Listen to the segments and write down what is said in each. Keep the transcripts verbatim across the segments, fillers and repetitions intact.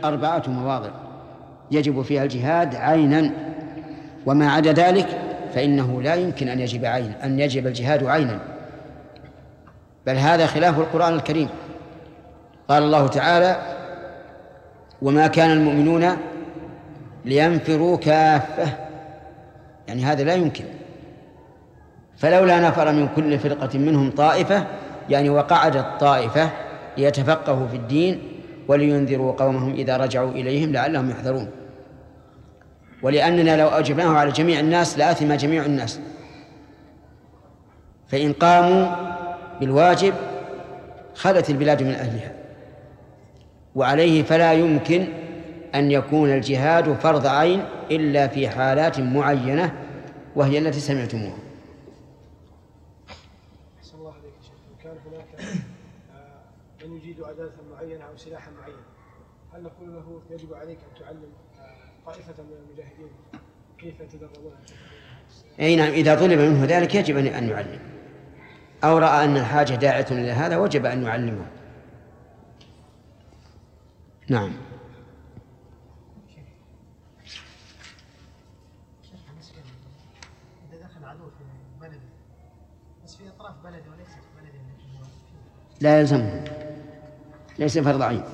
أربعة مواضع يجب فيها الجهاد عينا، وما عدا ذلك فإنه لا يمكن أن يجب عين أن يجب الجهاد عينا، بل هذا خلاف القرآن الكريم. قال الله تعالى: وما كان المؤمنون لينفروا كافة، يعني هذا لا يمكن. فلولا نفر من كل فرقة منهم طائفة، يعني وقعدت طائفة ليتفقهوا في الدين ولينذروا قومهم إذا رجعوا إليهم لعلهم يحذرون. ولأننا لو أوجبناه على جميع الناس لآثم جميع الناس، فإن قاموا بالواجب خلت البلاد من أهلها، وعليه فلا يمكن أن يكون الجهاد فرض عين إلا في حالات معينة، وهي التي سمعتموها. أحسن الله عليك يا شيخ. كان هناك من يجيد أداة معينة أو سلاحا معين، هل نقول له يجب عليك أن تعلم طائفة من المجاهدين كيف يتدربون؟ أي نعم، إذا طلب منه ذلك يجب أن يعلم، أو رأى أن الحاجة داعية إلى هذا وجب أن يعلمه. نعم. إذا دخل عدو في بلد بس في أطراف بلد وليس في بلد لا يلزمه، ليس فرض عين.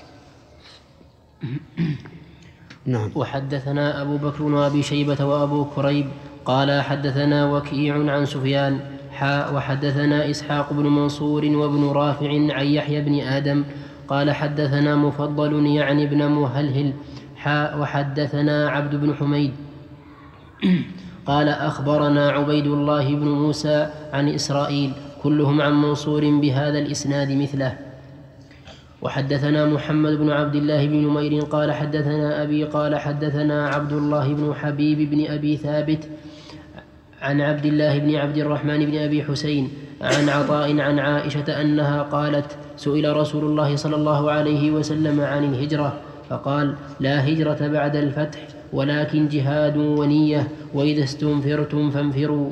نعم. وحدثنا أبو بكر وأبي شيبة وأبو كريب قال حدثنا وكيع عن سفيان حاء وحدثنا إسحاق بن منصور وابن رافع عن يحيى بن آدم قال حدثنا مفضل يعني ابن مهلهل حاء وحدثنا عبد بن حميد قال أخبرنا عبيد الله بن موسى عن إسرائيل كلهم عن منصور بهذا الإسناد مثله. وحدثنا محمد بن عبد الله بن نمير قال حدثنا أبي قال حدثنا عبد الله بن حبيب بن أبي ثابت عن عبد الله بن عبد الرحمن بن أبي حسين عن عطاء عن عائشة أنها قالت: سئل رسول الله صلى الله عليه وسلم عن الهجرة فقال: لا هجرة بعد الفتح ولكن جهاد ونية، وإذا استنفرتم فانفروا.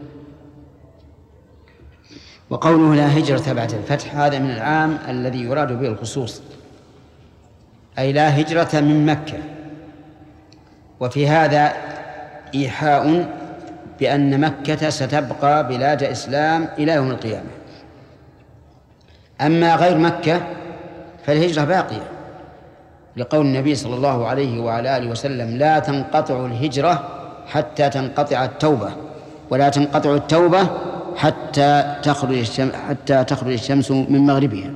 وقوله لا هجرة بعد الفتح هذا من العام الذي يراد به الخصوص، أي لا هجرة من مكة. وفي هذا إيحاء بأن مكة ستبقى بلاد إسلام إلى يوم القيامة. أما غير مكة فالهجرة باقية، لقول النبي صلى الله عليه وعلى آله وسلم: لا تنقطع الهجرة حتى تنقطع التوبة، ولا تنقطع التوبة حتى تخرج الشمس حتى تخرج الشمس من مغربها.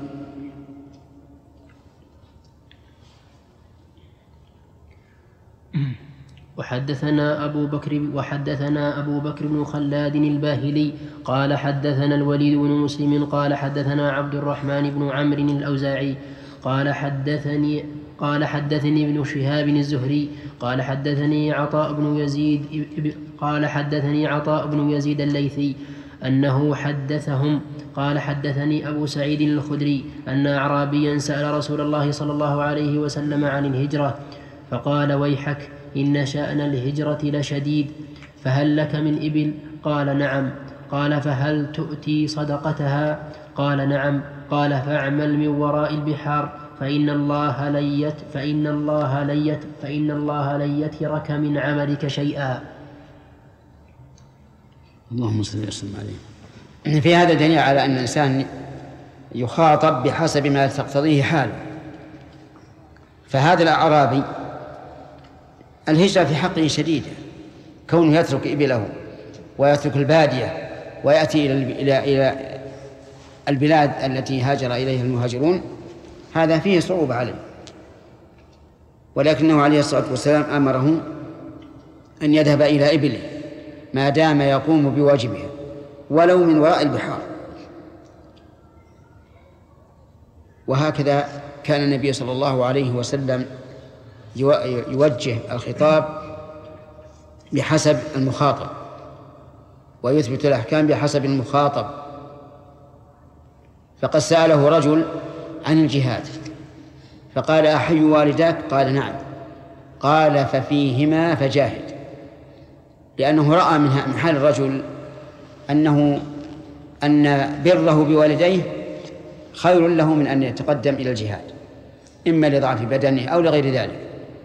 وحدثنا أبو بكر وحدثنا أبو بكر بن خلاد الباهلي قال حدثنا الوليد بن مسلم قال حدثنا عبد الرحمن بن عمرو الأوزاعي قال حدثني قال حدثني ابن شهاب الزهري قال حدثني عطاء بن يزيد قال حدثني عطاء بن يزيد الليثي أنه حدثهم قال حدثني أبو سعيد الخدري أن أعرابيا سأل رسول الله صلى الله عليه وسلم عن الهجرة فقال: ويحك إن شأن الهجرة لشديد، فهل لك من إبل؟ قال: نعم. قال: فهل تؤتي صدقتها؟ قال: نعم. قال: فاعمل من وراء البحار فإن الله لن يت فإن الله لن يت فإن الله لن يترك من عملك شيئا. اللهم صل وسلم عليه. في هذا دليل على أن الإنسان يخاطب بحسب ما تقتضيه حاله. فهذا الأعرابي الهجرة في حقه شديدة، كونه يترك إبله ويترك البادية ويأتي إلى إلى البلاد التي هاجر إليها المهاجرون، هذا فيه صعوبة عليه. ولكنه عليه الصلاة والسلام أمره أن يذهب إلى إبله ما دام يقوم بواجبها ولو من وراء البحار. وهكذا كان النبي صلى الله عليه وسلم يوجه الخطاب بحسب المخاطب ويثبت الأحكام بحسب المخاطب. فقد سأله رجل عن الجهاد فقال: أحي والداك؟ قال: نعم. قال: ففيهما فجاهد، لأنه رأى من حال الرجل أنه أن بره بوالديه خير له من أن يتقدم إلى الجهاد. إما لضعف بدنه أو لغير ذلك.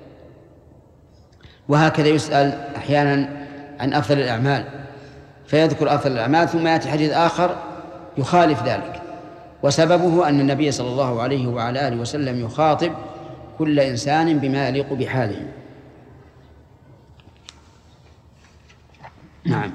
وهكذا يسأل أحيانا عن أفضل الأعمال فيذكر أفضل الأعمال ثم يأتي حديث آخر يخالف ذلك، وسببه أن النبي صلى الله عليه وعلى آله وسلم يخاطب كل إنسان بما يليق بحاله. نعم.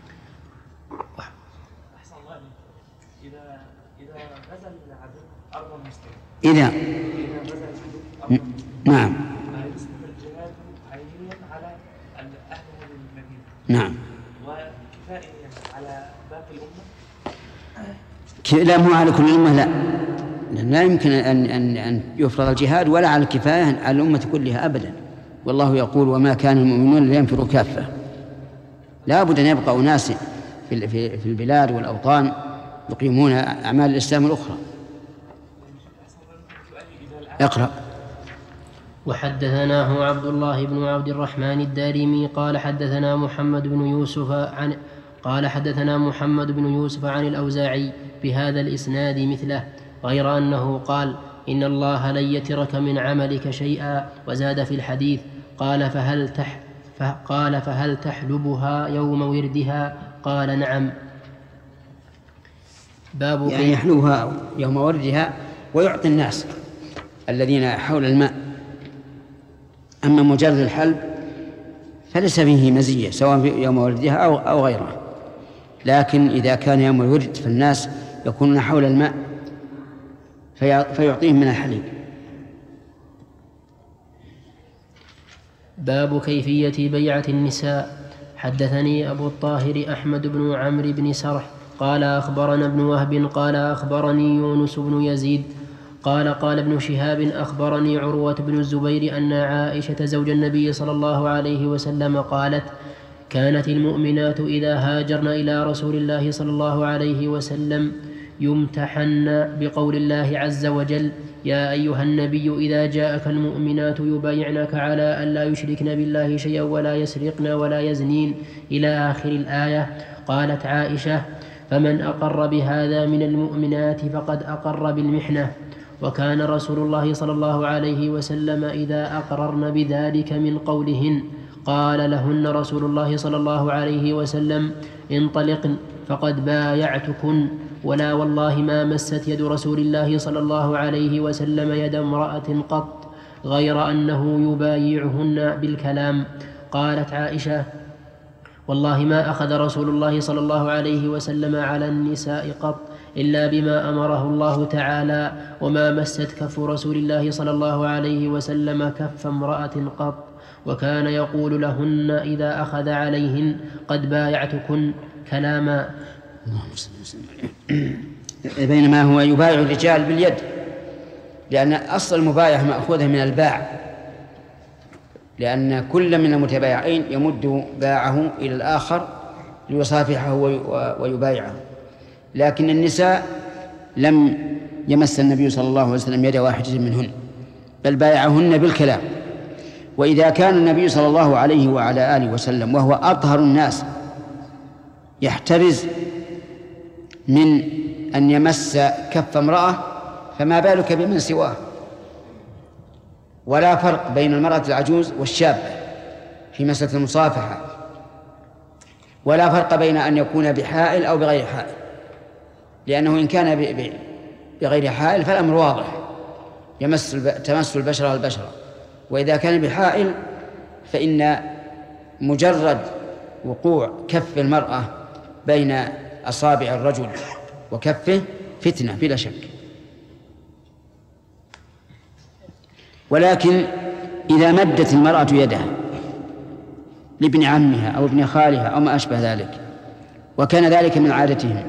أحسن الله عليك. إذا إذا غزا العدو أرض المسلمين. إذا إذا غزا العدو أرض المسلمين. نعم. يصبح الجهاد عينيا على أهل هذه المدينة. نعم. وكفائيا على باقي الأمة. لا، مو على كل الأمة، لا، لا يمكن أن أن أن يفرض الجهاد ولا على الكفاية على الأمة كلها أبدا. والله يقول: وما كان المؤمنون لينفروا كافة. لا بد أن يبقى أناس في في البلاد والأوطان يقيمون أعمال الإسلام الأخرى. اقرأ. وحدثناه عبد الله بن عبد الرحمن الدارمي قال حدثنا محمد بن يوسف عن قال حدثنا محمد بن يوسف عن الأوزاعي بهذا الإسناد مثله، غير أنه قال: إن الله لن يترك من عملك شيئا. وزاد في الحديث: قال فهل تح قال فهل تحلبها يوم وردها؟ قال: نعم. باب يعني يحلوها يوم وردها ويعطي الناس الذين حول الماء. أما مجرد الحلب فليس فيه مزية سواء يوم وردها أو أو غيره، لكن إذا كان يوم الورد فالناس يكونون حول الماء فيعطيهم من الحليب. باب كيفية بيعة النساء. حدثني أبو الطاهر أحمد بن عمرو بن سرح قال أخبرنا ابن وهب قال أخبرني يونس بن يزيد قال قال ابن شهاب أخبرني عروة بن الزبير أن عائشة زوج النبي صلى الله عليه وسلم قالت: كانت المؤمنات إذا هاجرن إلى رسول الله صلى الله عليه وسلم يمتحن بقول الله عز وجل: يا أيها النبي إذا جاءك المؤمنات يبايعنك على أن لا يشركن بالله شيئا ولا يسرقن ولا يزنين إلى آخر الآية. قالت عائشة: فمن أقر بهذا من المؤمنات فقد أقر بالمحنة. وكان رسول الله صلى الله عليه وسلم إذا أقررن بذلك من قولهن قال لهن رسول الله صلى الله عليه وسلم: انطلقن فقد بايعتكن. ولا والله ما مست يد رسول الله صلى الله عليه وسلم يد امرأة قط غير أنه يبايعهن بالكلام. قالت عائشة: والله ما أخذ رسول الله صلى الله عليه وسلم على النساء قط إلا بما أمره الله تعالى، وما مست كف رسول الله صلى الله عليه وسلم كف امرأة قط. وكان يقول لهن إذا أخذ عليهن: قد بايعتكن، كلاما. بينما هو يبايع الرجال باليد، لأن أصل المبايعة مأخوذة من الباع، لأن كل من المتبايعين يمد باعه إلى الآخر ليصافحه ويبايعه. لكن النساء لم يمس النبي صلى الله عليه وسلم يد واحدة منهن، بل بايعهن بالكلام. وإذا كان النبي صلى الله عليه وعلى آله وسلم وهو أطهر الناس يحترز من أن يمس كف امرأة، فما بالك بمن سواه؟ ولا فرق بين المرأة العجوز والشابة في مسألة المصافحة، ولا فرق بين أن يكون بحائل أو بغير حائل، لأنه إن كان بغير حائل فالأمر واضح، يمس تمس البشرة البشرة. وإذا كان بحائل فإن مجرد وقوع كف المرأة بين أصابع الرجل وكفه فتنة بلا شك. ولكن إذا مدت المرأة يدها لابن عمها أو ابن خالها أو ما أشبه ذلك، وكان ذلك من عادتهم،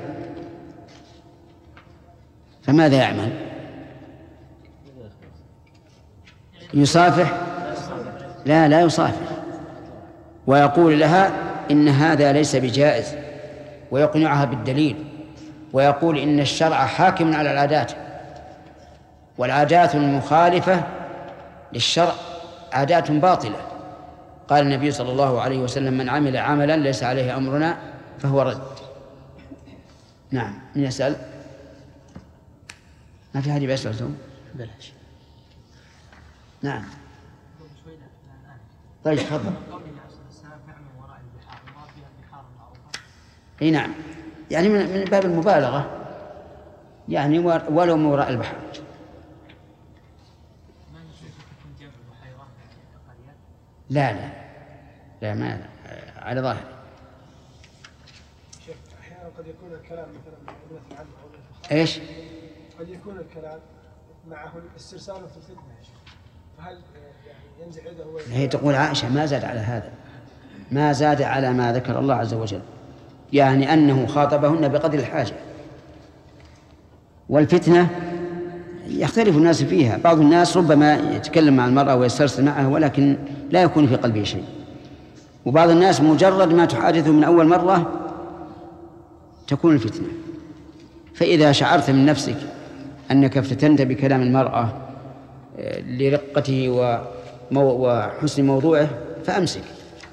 فماذا يعمل؟ يصافح؟ لا لا يصافح، ويقول لها إن هذا ليس بجائز، ويقنعها بالدليل، ويقول إن الشرع حاكم على العادات، والعادات المخالفة للشرع عادات باطلة. قال النبي صلى الله عليه وسلم: من عمل عملا ليس عليه أمرنا فهو رد. نعم، من يسأل؟ ما في أحد يسأل؟ بلاش. نعم. طيب تفضل. اي نعم، يعني من باب المبالغة، يعني ولو من وراء البحر. لا لا لا ما على ظاهر. شيخ أحيانا قد يكون الكلام مثلا مثل عنه ايش؟ قد يكون الكلام معه الاسترسال في الفتنة يا شيخ، فهل يعني ينزع يده هو؟ هي تقول عائشة ما زاد على هذا، ما زاد على ما ذكر الله عز وجل، يعني أنه خاطبهن بقدر الحاجة. والفتنة يختلف الناس فيها، بعض الناس ربما يتكلم مع المرأة ويسترسل معها ولكن لا يكون في قلبه شيء، وبعض الناس مجرد ما تحادثه من أول مرة تكون الفتنة. فإذا شعرت من نفسك أنك افتتنت بكلام المرأة لرقته وحسن موضوعه فأمسك.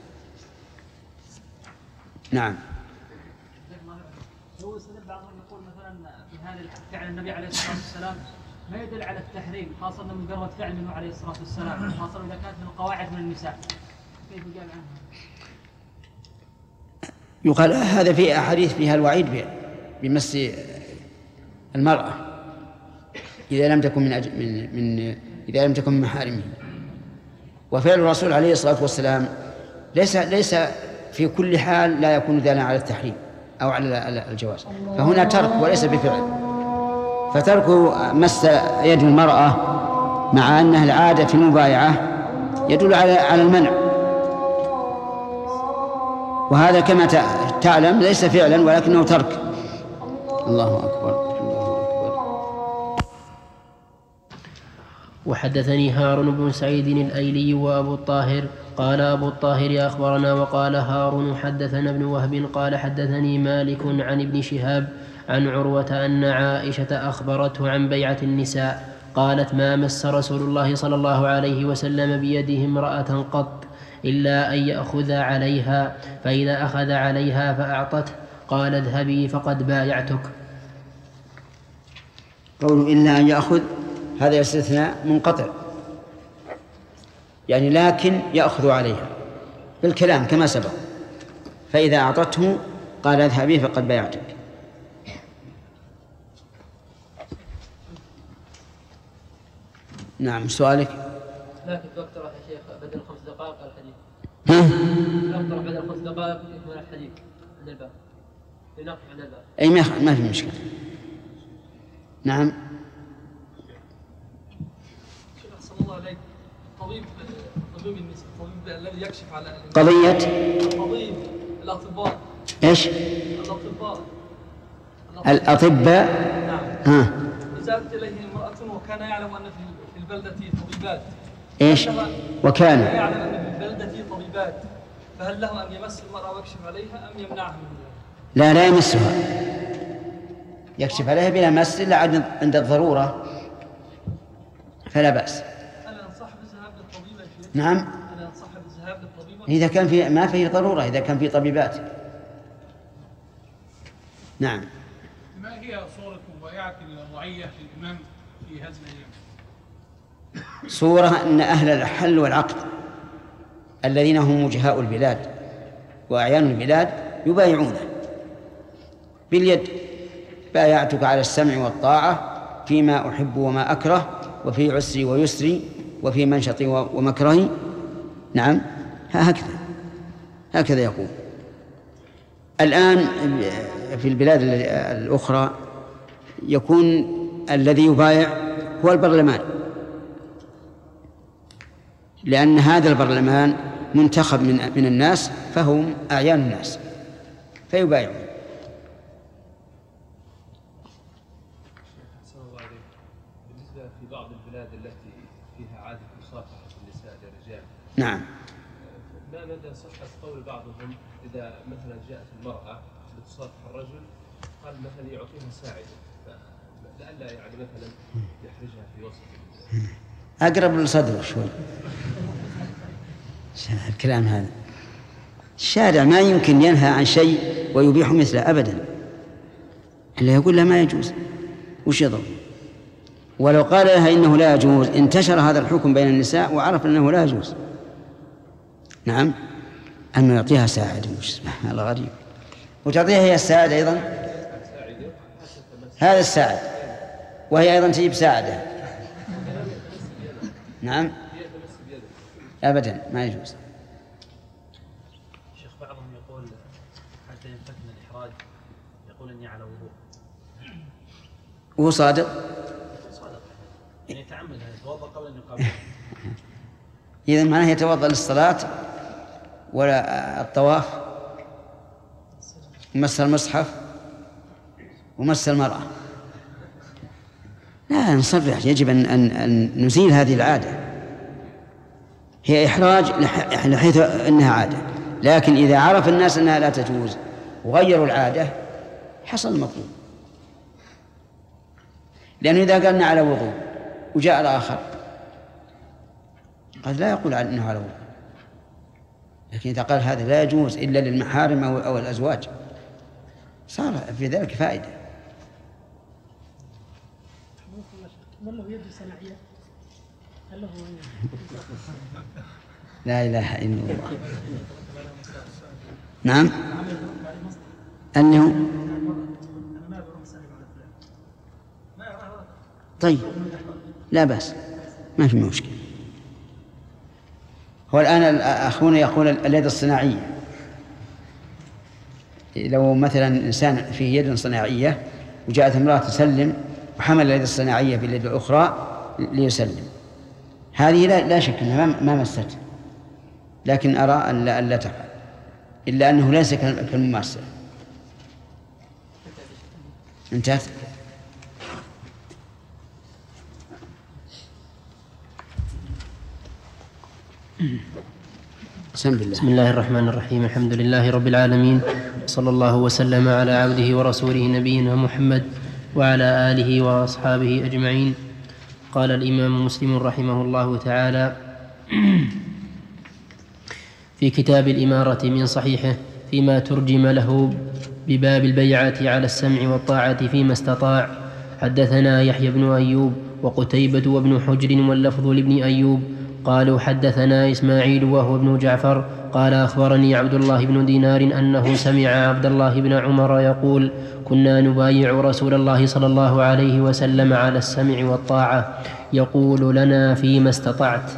نعم. هو سبب بعضهم يقول مثلا في هذا فعل النبي عليه الصلاة والسلام ما يدل على التحريم، خاصة من مجرد فعل منه عليه الصلاة والسلام، خاصة إذا كانت من القواعد من النساء، كيف قال عنها؟ يقال هذا في أحاديث فيها الوعيد بمس المرأة إذا لم تكن من, أج... من من إذا لم تكن من محارمه. وفعل الرسول عليه الصلاة والسلام ليس ليس في كل حال لا يكون دالا على التحريم أو على الجواز، فهنا ترك وليس بفعل. فترك مس يد المرأة مع أنها العادة في المبايعة يدل على على المنع، وهذا كما تعلم ليس فعلا ولكنه ترك. الله أكبر. وحدثني هارون بن سعيد الأيلي وأبو الطاهر قال أبو الطاهر أخبرنا، وقال هارون حدثنا ابن وهب قال حدثني مالك عن ابن شهاب عن عروة أن عائشة أخبرته عن بيعة النساء قالت ما مس رسول الله صلى الله عليه وسلم بيده امرأة قط إلا أن يأخذ عليها، فإذا أخذ عليها فأعطته قال اذهبي فقد بايعتك. قوله إلا أن يأخذ هذا استثناء منقطع، يعني لكن يأخذ عليها بالكلام كما سبق، فإذا أعطته قال اذهبي فقد بايعتك. نعم. سؤالك؟ لكن دكتور يا شيخ بدل خمس دقائق الحديث. ها؟ دكتور بدل خمس دقائق يكمل الحديث عند الباب. لنقف عند الباب. أي ما في مشكلة. نعم. شيخ أحسن الله عليك، طبيب طبيب النساء، طبيب الذي يكشف على قضية طبيب الأطباء. إيش؟ الأطباء. الأطباء. نعم. ها. إذا أتت إليه امرأة وكان يعلم أن في البلدة طبيبات. إيش؟ وكان يعلم أن في البلدة طبيبات، فهل له أن يمس المرأة ويكشف عليها أم يمنعها من ذلك؟ لا لا يمسها، يكشف عليها بلا مس إلا عند الضرورة فلا بأس. أنا أنصح بالذهاب للطبيبة. نعم. أنا أنصح بالذهاب للطبيبة إذا كان في ما فيه ضرورة، إذا كان في طبيبات. نعم. ما هي صورة مبايعة الرعية للإمام في هذه الأيام؟ صورة أن أهل الحل والعقد الذين هم وجهاء البلاد وأعيان البلاد يبايعونه باليد، بايعتك على السمع والطاعة فيما أحب وما أكره، وفي عسري ويسري، وفي منشطي ومكرهي. نعم. هكذا هكذا يقول. الآن في البلاد الأخرى يكون الذي يبايع هو البرلمان، لأن هذا البرلمان منتخب من من الناس، فهم أعيان الناس فيبايعون. بالنسبة في بعض البلاد التي فيها عادة مصافحة النساء للرجال، نعم، ما مدى صحة قول بعضهم إذا مثلا جاءت المرأة لتصافح الرجل قال مثلا يعطيها ساعدة لئلا يعني مثلا يحرجها في وسط أقرب للصدر شوي الكلام هذا. الشارع ما يمكن ينهى عن شيء ويبيح مثله أبدا، اللي يقول له ما يجوز وش يضر. ولو قال لها إنه لا يجوز انتشر هذا الحكم بين النساء وعرف أنه لا يجوز. نعم، أنه يعطيها ساعد، سبحان الله غريب، وتعطيها هي الساعد أيضا، هذا الساعد، وهي أيضا تجيب ساعدة. نعم أبدا ما يجوز. شيخ بعضهم يقول حتى ينفتن الإحراج يقول إني على وضوء، وهو صادق صادق يعني يتعمد يتوضأ قبل أن يقابل. إذا معناه يتوضأ للصلاة ولا الطواف ومس المصحف ومس المرأة. لا نصرح، يجب أن, أن, أن نزيل هذه العادة. هي إحراج لحيث أنها عادة، لكن إذا عرف الناس أنها لا تجوز وغيروا العادة حصل المطلوب. لأنه إذا قالنا على وضوء وجاء الآخر قد لا يقول أنه على وضوء، لكن إذا قال هذا لا يجوز إلا للمحارم أو, أو الأزواج صار في ذلك فائدة. هل له يد صناعية؟ هل له لا إله إلا الله. نعم أنه طيب لا بأس، ما في مشكلة. هو الآن أخونا يقول اليد الصناعية، لو مثلا إنسان فيه يد صناعية وجاءت امرأة تسلم وحمل اليد الصناعية باليد الأخرى ليسلم، هذه لا, لا شك أنها ما مسته، لكن أرى أن لا, لا تفعل، إلا أنه ليس كالمماثل. انتهت. بسم الله. بسم الله الرحمن الرحيم. الحمد لله رب العالمين، صلى الله وسلم على عبده ورسوله نبينا محمد وعلى آله وأصحابه أجمعين. قال الإمام مسلم رحمه الله تعالى في كتاب الإمارة من صحيحه فيما ترجم له بباب البيعة على السمع والطاعة فيما استطاع: حدثنا يحيى بن أيوب وقتيبة وابن حجر واللفظ لابن أيوب قالوا حدثنا إسماعيل وهو ابن جعفر قال أخبرني عبد الله بن دينار أنه سمع عبد الله بن عمر يقول: كنا نبايع رسول الله صلى الله عليه وسلم على السمع والطاعة يقول لنا فيما استطعت.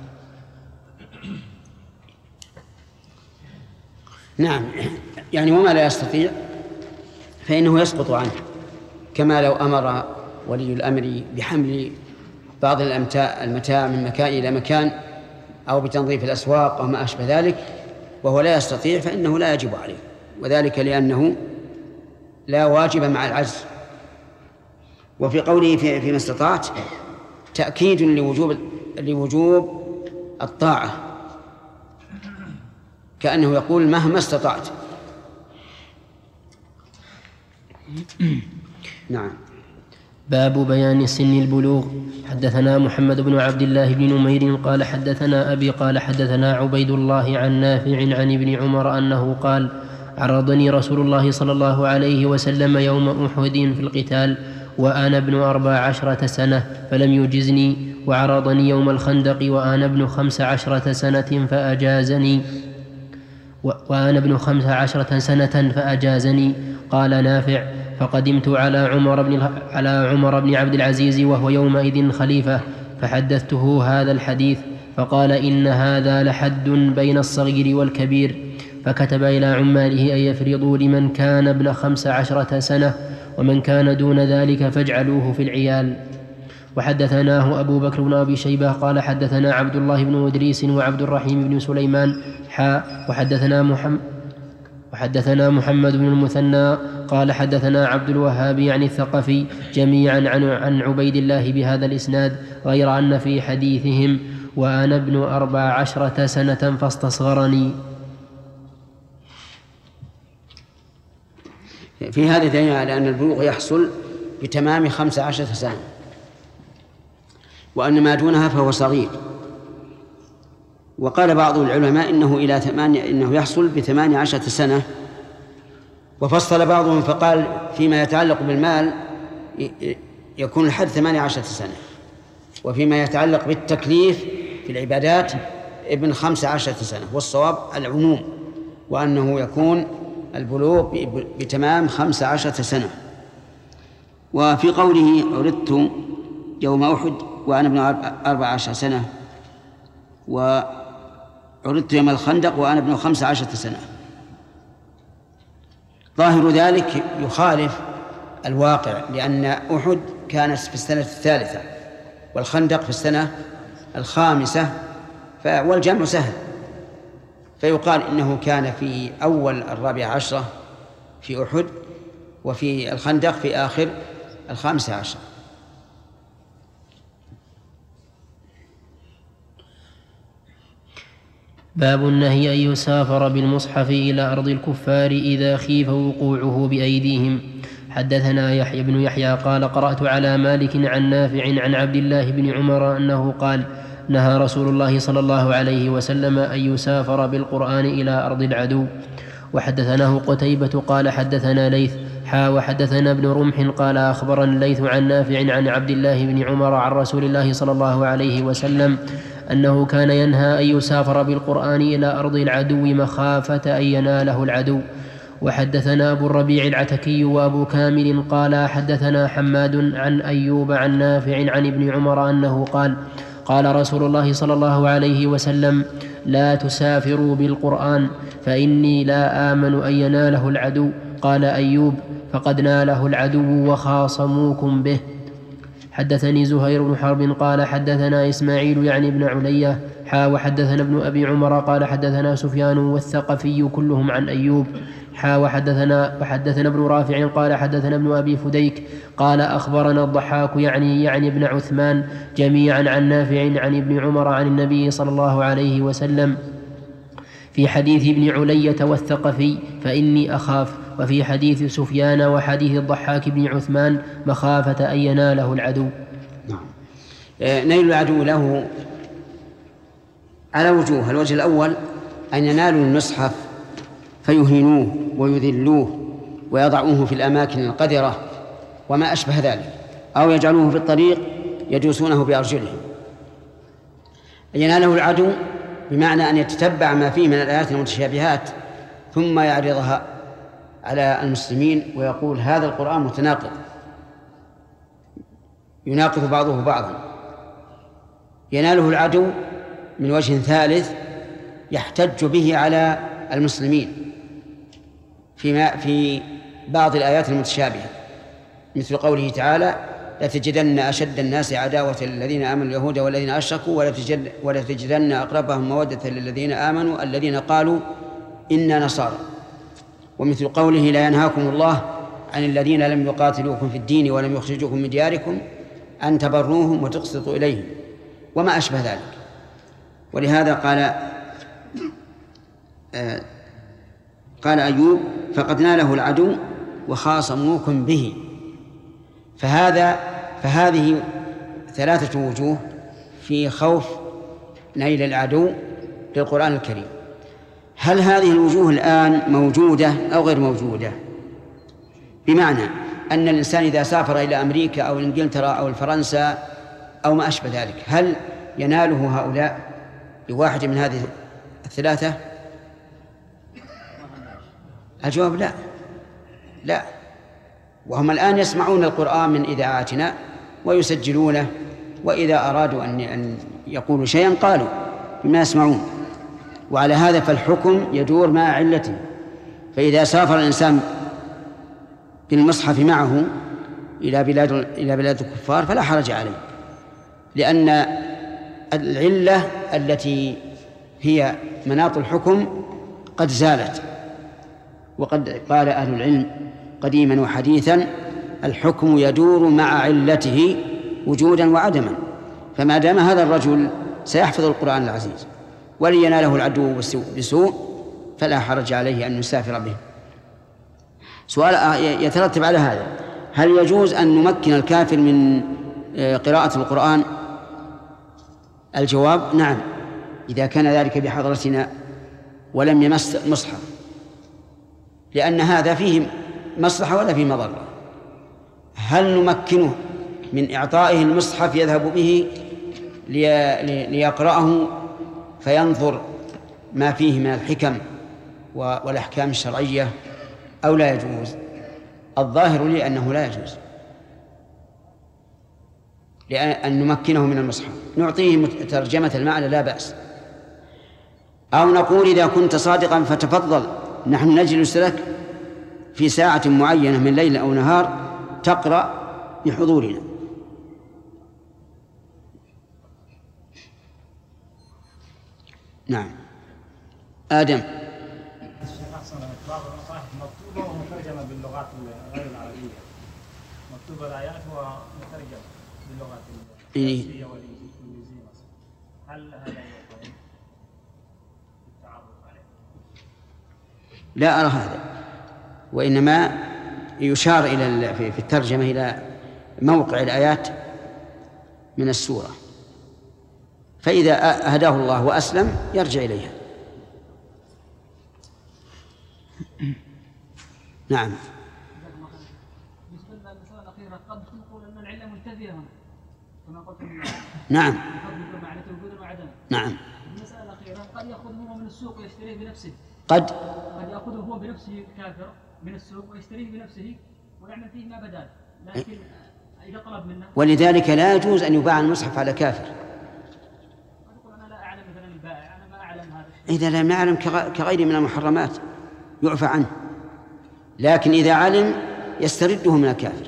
نعم، يعني وما لا يستطيع فإنه يسقط عنه، كما لو أمر ولي الأمر بحمل بعض المتاع من مكان إلى مكان أو بتنظيف الأسواق أو ما أشبه ذلك وهو لا يستطيع فإنه لا يجب عليه، وذلك لأنه لا واجب مع العجز. وفي قوله في فيما استطعت تأكيد لوجوب لوجوب الطاعة، كأنه يقول مهما استطعت. نعم. باب بيان سن البلوغ. حدثنا محمد بن عبد الله بن نمير قال حدثنا أبي قال حدثنا عبيد الله عن نافع عن ابن عمر أنه قال: عرضني رسول الله صلى الله عليه وسلم يوم أحد في القتال وأنا ابن أربع عشرة سنة فلم يجزني، وعرضني يوم الخندق وأنا ابن خمس عشرة سنة فأجازني وأنا ابن خمس عشرة سنة فأجازني. قال نافع: فقدمت على عمر بن على عمر بن عبد العزيز وهو يومئذ خليفة فحدثته هذا الحديث فقال: إن هذا لحد بين الصغير والكبير، فكتب إلى عماله أن يفرضوا لمن كان ابن خمس عشرة سنة ومن كان دون ذلك فاجعلوه في العيال. وحدثناه أبو بكر بن أبي شيبة قال حدثنا عبد الله بن إدريس وعبد الرحيم بن سليمان حاء وحدثنا محمد وحدثنا محمد بن المثنى قال حدثنا عبد الوهاب يعني الثقفي جميعا عن, عن عبيد الله بهذا الإسناد، غير أن في حديثهم وأنا ابن أربع عشرة سنة فاستصغرني. في هذا دليل على أن البلوغ يحصل بتمام خمس عشرة سنة، وأن ما دونها فهو صغير. وقال بعض العلماء إنه إلى ثمانية إنه يحصل بثمانية عشرة سنة، وفصل بعضهم فقال فيما يتعلق بالمال يكون الحد ثمانية عشرة سنة، وفيما يتعلق بالتكليف في العبادات ابن خمسة عشرة سنة، والصواب العموم، وأنه يكون البلوغ بتمام خمسة عشرة سنة. وفي قوله عرضت يوم أحد وأنا ابن أربع عشر سنة، وعرضت يوم الخندق وأنا ابن خمسة عشرة سنة، ظاهر ذلك يخالف الواقع، لأن أحد كانت في السنة الثالثة والخندق في السنة الخامسة، والجمع سهل، فيقال إنه كان في أول الرابعة عشرة في أحد، وفي الخندق في آخر الخامسة عشر. باب النهي أن يسافر بالمصحف إلى أرض الكفار إذا خيف وقوعه بأيديهم. حدثنا يحيى بن يحيى قال قرأت على مالك عن نافع عن عبد الله بن عمر أنه قال نهى رسول الله صلى الله عليه وسلم أن يسافر بالقرآن إلى أرض العدو. وحدثناه قتيبة قال حدثنا ليث حا وحدثنا ابن رمح قال أخبرنا الليث عن نافع عن عبد الله بن عمر عن رسول الله صلى الله عليه وسلم أنه كان ينهى أن يسافر بالقرآن إلى أرض العدو مخافة أن يناله العدو. وحدثنا أبو الربيع العتكي وأبو كامل قال حدثنا حماد عن أيوب عن نافع عن ابن عمر أنه قال قال رسول الله صلى الله عليه وسلم لا تسافروا بالقرآن فإني لا آمن أن يناله العدو. قال أيوب فقد ناله العدو وخاصموكم به. حدثني زهير بن حرب قال حدثنا إسماعيل يعني ابن علية حا وحدثنا ابن أبي عمر قال حدثنا سفيان والثقفي كلهم عن أيوب حا وحدثنا وحدثنا ابن رافع قال حدثنا ابن أبي فديك قال أخبرنا الضحاك يعني يعني ابن عثمان جميعا عن نافع عن ابن عمر عن النبي صلى الله عليه وسلم في حديث ابن علية والثقفي فإني أخاف، وفي حديث سفيان وحديث الضحاك بن عثمان مخافة أن يناله العدو. نعم. نيل العدو له على وجوه. الوجه الأول أن ينالوا المصحف فيهينوه ويذلوه ويضعوه في الأماكن القذرة وما أشبه ذلك، أو يجعلوه في الطريق يدوسونه بأرجلهم. يناله العدو بمعنى أن يتتبع ما فيه من الآيات المتشابهات ثم يعرضها على المسلمين ويقول هذا القرآن متناقض يناقض بعضه بعضا. يناله العدو من وجه ثالث يحتج به على المسلمين فيما في بعض الآيات المتشابهة، مثل قوله تعالى لتجدن أشد الناس عداوة للذين آمنوا اليهود والذين أشركوا ولتجدن أقربهم مودة للذين آمنوا الذين قالوا إنا نصارى. ومثل قوله لا ينهاكم الله عن الذين لم يقاتلوكم في الدين ولم يخرجوكم من دياركم أن تبروهم وتقسطوا إليهم وما أشبه ذلك. ولهذا قال آه قال أيوب فقد ناله العدو وخاصموكم به. فهذا فهذه ثلاثة وجوه في خوف نيل العدو للقرآن الكريم. هل هذه الوجوه الآن موجودة أو غير موجودة؟ بمعنى أن الإنسان إذا سافر إلى أمريكا أو إنجلترا أو فرنسا أو ما أشبه ذلك هل يناله هؤلاء بواحد من هذه الثلاثة؟ الجواب لا لا وهم الآن يسمعون القرآن من إذاعاتنا ويسجلونه، وإذا أرادوا أن يقولوا شيئا قالوا بما يسمعون. وعلى هذا فالحكم يدور مع علته. فإذا سافر الإنسان بالمصحف معه إلى بلاد إلى بلاد الكفار فلا حرج عليه، لأن العلة التي هي مناط الحكم قد زالت. وقد قال أهل العلم قديما وحديثا الحكم يدور مع علته وجودا وعدما. فما دام هذا الرجل سيحفظ القرآن العزيز وليناله العدو بسوء فلا حرج عليه أن يسافر به. سؤال يترتب على هذا: هل يجوز أن نمكن الكافر من قراءة القرآن؟ الجواب نعم، إذا كان ذلك بحضرتنا ولم يمس مصحف، لأن هذا فيه مصلحة ولا فيه مضرة. هل نمكنه من إعطائه المصحف يذهب به ليقرأه فينظر ما فيه من الحكم والأحكام الشرعية أو لا يجوز؟ الظاهر لي أنه لا يجوز، لأن نمكنه من المصحف نعطيه ترجمة المعنى لا بأس، أو نقول إذا كنت صادقا فتفضل نحن نجلس لك في ساعة معينة من ليل أو نهار تقرأ بحضورنا. نعم. آدم. الشيخ أحسن بعض المصاحف مكتوبة ومترجمة باللغات غير العربية، مكتوبة الآيات ومترجمة باللغات الفارسية والإنجليزية مثلا، هل هذا يعتبر التعرف عليه؟ لا أرى هذا، وإنما يشار إلى في الترجمة إلى موقع الآيات من السورة، فإذا هداه الله وأسلم يرجع إليها. نعم. بالنسبة للمسألة الأخيرة قد نقول أن العلة ملتزمة هنا كما قلت. نعم. معنى وجودا وعدما. نعم. المسألة الأخيرة قد يأخذ هو من السوق ويشتريه بنفسه. قد. قد يأخذه هو بنفسه كافر من السوق ويشتريه بنفسه ويعمل فيه ما بدال، لكن إذا طلب منه. ولذلك لا يجوز أن يباع المصحف على كافر. أنا لا أعلم مثلا البائع، أنا ما أعلم هذا الشيء. إذا لم نعلم كغير من المحرمات يعفى عنه، لكن إذا علم يسترده من الكافر.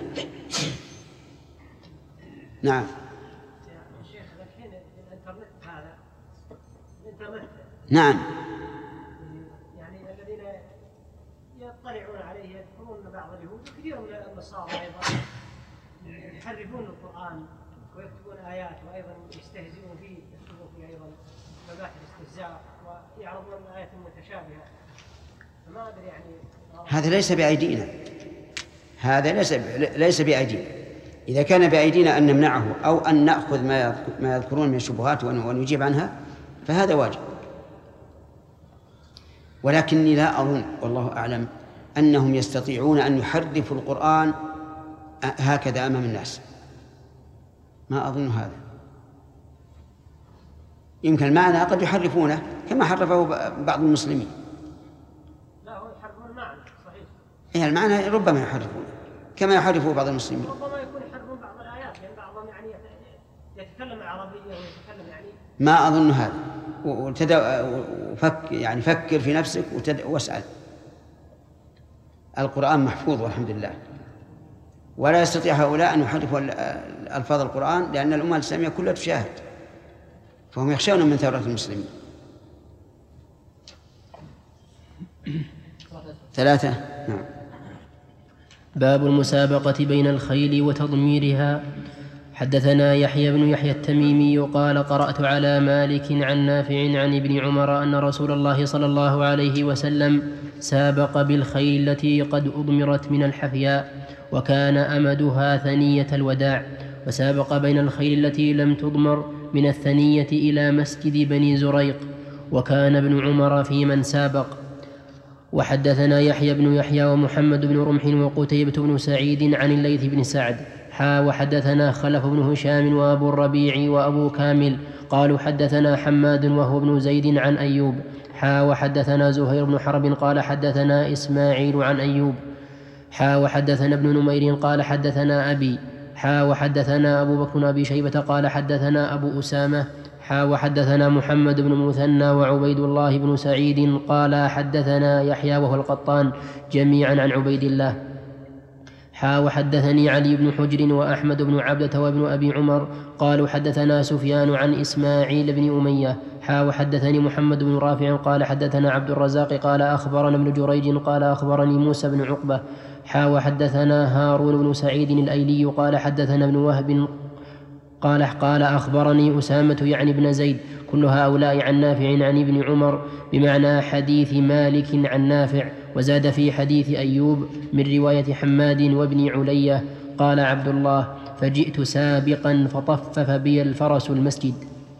نعم. شيخ الحين الانترنت هذا الانترنت نعم. يعني الذين يطلعون عليه يذكرون بعض اليهود وكثير من النصارى ايضا يحرفون القرآن ويكتبون آيات وأيضا يستهزئون فيه، يكتبون فيه أيضا مباحث استهزاء ويعرضون الآيات المتشابهة، فما أدري يعني. هذا ليس بأيدينا، هذا ليس ليس بأيدينا. إذا كان بأيدينا أن نمنعه أو أن نأخذ ما ما يذكرون من الشبهات ونجيب عنها فهذا واجب، ولكني لا أظن والله أعلم أنهم يستطيعون أن يحرفوا القرآن هكذا أمام الناس، ما أظن هذا. يمكن المعنى قد يحرفونه كما حرفه بعض المسلمين. لا هو يحرفون المعنى صحيح. إيه المعنى ربما يحرفونه كما يحرفه بعض المسلمين. ربما يكون يحرفون بعض الآيات لأن يعني بعضهم يعني يتكلم عربية ويتكلم يعني. ما أظن هذا، وفك يعني فكر في نفسك واسأل. القرآن محفوظ والحمد لله، ولا يستطيع هؤلاء أن يحرفوا ألفاظ القرآن لأن الأمة الإسلامية كلها تشاهد، فهم يخشون من ثورة المسلمين. ثلاثة. نعم. باب المسابقة بين الخيل وتضميرها. حدثنا يحيى بن يحيى التميمي قال قرأت على مالك عن نافع عن ابن عمر أن رسول الله صلى الله عليه وسلم سابق بالخيل التي قد أضمرت من الحفياء وكان أمدها ثنية الوداع، وسابق بين الخيل التي لم تضمر من الثنية إلى مسجد بني زريق، وكان ابن عمر في من سابق. وحدثنا يحيى بن يحيى ومحمد بن رمح وقتيبة بن سعيد عن الليث بن سعد حا وحدثنا خلف بن هشام وأبو الربيع وأبو كامل قالوا حدثنا حماد وهو ابن زيد عن أيوب حا وحدثنا زهير بن حرب قال حدثنا إسماعيل عن أيوب حا وحدثنا ابن نمير قال حدثنا أبي حا وحدثنا أبو بكر أبي شيبة قال حدثنا أبو أسامة حا وحدثنا محمد بن مثنى وعبيد الله بن سعيد قال حدثنا يحيى وهو القطان جميعا عن عبيد الله حا وحدثني علي بن حجر وأحمد بن عبدة وابن أبي عمر قالوا حدثنا سفيان عن إسماعيل بن أمية حا وحدثني محمد بن رافع قال حدثنا عبد الرزاق قال أخبرنا ابن جريج قال أخبرني موسى بن عقبة حا وحدثنا هارون بن سعيد الأيلي قال حدثنا ابن وهب قال قال أخبرني أسامة يعني ابن زيد كل هؤلاء عن نافع عن ابن عمر بمعنى حديث مالك عن نافع، وزاد في حديث أيوب من رواية حماد وابن علية قال عبد الله فجئت سابقا فطفف بي الفرس المسجد.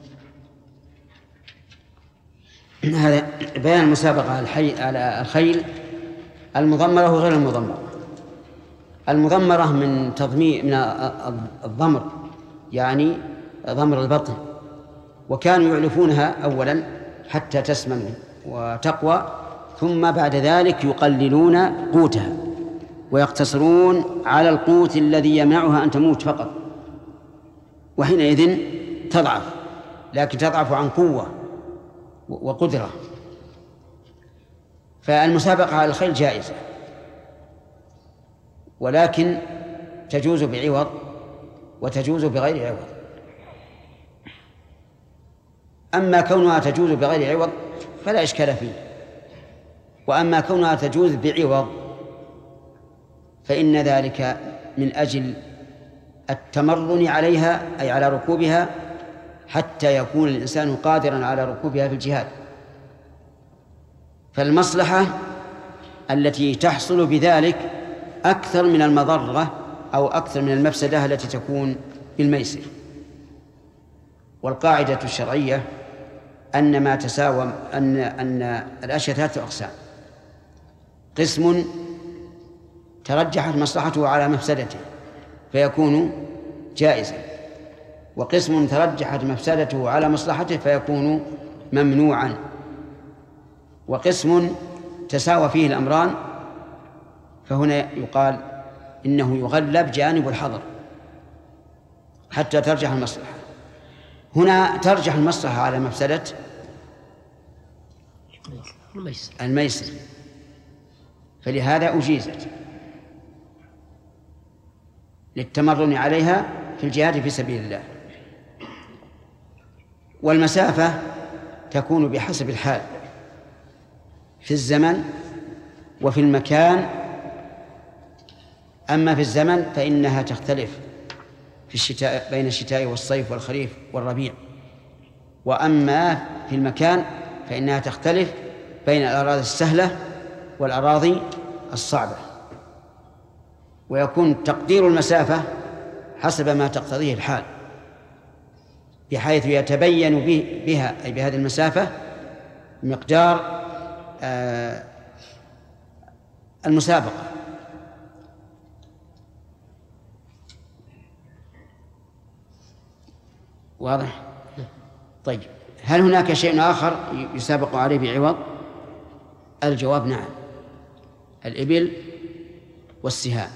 هذا بيان المسابقة على الخيل المضمرة وغير المضمرة. المضمرة من تضمير من الضمر، يعني ضمر البطن، وكانوا يعلفونها أولا حتى تسمن وتقوى، ثم بعد ذلك يقللون قوتها ويقتصرون على القوت الذي يمنعها أن تموت فقط، وحينئذ تضعف، لكن تضعف عن قوة وقدرة. فالمسابقة على الخيل جائزة، ولكن تجوز بعوض وتجوز بغير عوض. أما كونها تجوز بغير عوض فلا إشكال فيه، وأما كونها تجوز بعوض فإن ذلك من أجل التمرن عليها، أي على ركوبها، حتى يكون الإنسان قادرا على ركوبها في الجهاد. فالمصلحة التي تحصل بذلك أكثر من المضرة أو أكثر من المفسدة التي تكون بالميسر. والقاعدة الشرعية أن ما تساوم أن أن الأشياء ثلاثة أقسام: قسم ترجحت مصلحته على مفسدته فيكون جائزا، وقسم ترجحت مفسدته على مصلحته فيكون ممنوعا، وقسم تساوى فيه الأمران فهنا يقال إنه يغلب جانب الحظر حتى ترجح المصلحة. هنا ترجح المصلحة على مفسدة الميسر، فلهذا أجيزت للتمرن عليها في الجهاد في سبيل الله. والمسافة تكون بحسب الحال في الزمن وفي المكان. أما في الزمن فإنها تختلف في الشتاء بين الشتاء والصيف والخريف والربيع، وأما في المكان فإنها تختلف بين الأراضي السهلة والأراضي الصعبة، ويكون تقدير المسافة حسب ما تقتضيه الحال، بحيث يتبين بها أي بهذه المسافة مقدار آه المسابقة. واضح؟ طيب، هل هناك شيء آخر يسابق عليه بعوض؟ الجواب نعم، الإبل والسهام،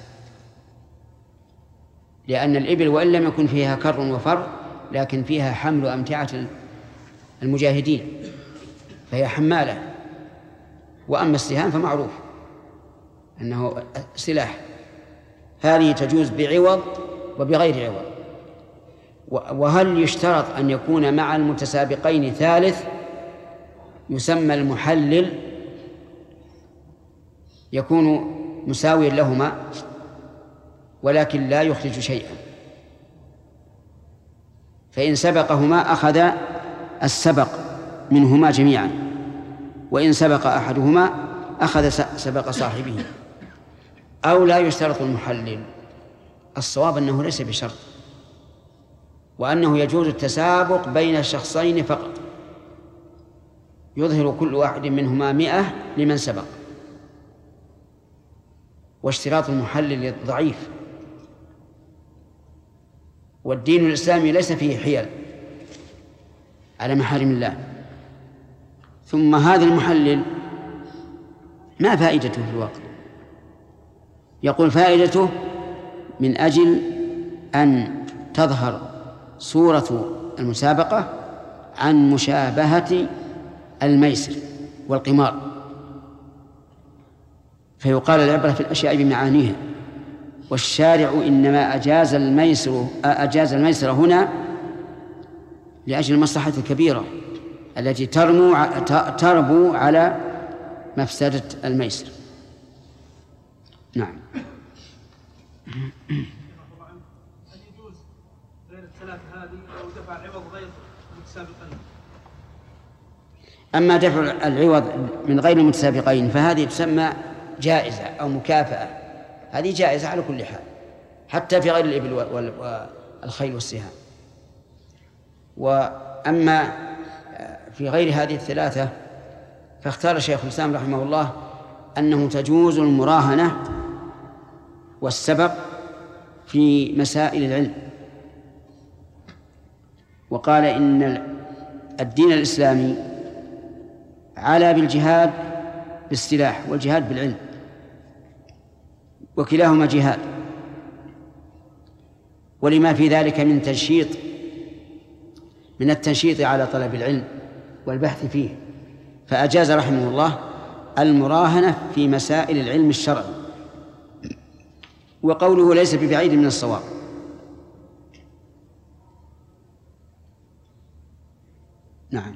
لأن الإبل وإن لم يكن فيها كر وفر لكن فيها حمل أمتعة المجاهدين فهي حمالة، وأما السهام فمعروف أنه سلاح، هذه تجوز بعوض وبغير عوض. وهل يشترط أن يكون مع المتسابقين ثالث يسمى المحلل يكون مساويا لهما ولكن لا يخرج شيئا؟ فإن سبقهما أخذ السبق منهما جميعا، وإن سبق أحدهما أخذ سبق صاحبه. أو لا يشترط المحلل؟ الصواب أنه ليس بشرط، وأنه يجوز التسابق بين الشخصين فقط، يظهر كل واحد منهما مئة لمن سبق. واشتراط المحلل ضعيف، والدين الإسلامي ليس فيه حيل على محارم الله. ثم هذا المحلل ما فائدته في الواقع؟ يقول فائدته من أجل أن تظهر صورة المسابقة عن مشابهة الميسر والقمار، فيقال العبرة في الأشياء بمعانيها، والشارع إنما أجاز الميسر أجاز الميسر هنا لأجل المصلحة الكبيرة التي ترمو تربو على مفسدة الميسر. نعم. هل يجوز غير الثلاث هذه أو دفع العوض غير المتسابقين؟ أما دفع العوض من غير المتسابقين فهذه تسمى جائزة أو مكافأة، هذه جائزة على كل حال حتى في غير الإبل والخيل والسهام. وأما في غير هذه الثلاثة فاختار شيخ الإسلام رحمه الله أنه تجوز المراهنة والسبق في مسائل العلم، وقال إن الدين الإسلامي علا بالجهاد بالسلاح والجهاد بالعلم، وكلاهما جهاد، ولما في ذلك من تنشيط من التنشيط على طلب العلم والبحث فيه، فأجاز رحمه الله المراهنة في مسائل العلم الشرعي، وقوله ليس ببعيد من الصواب. نعم.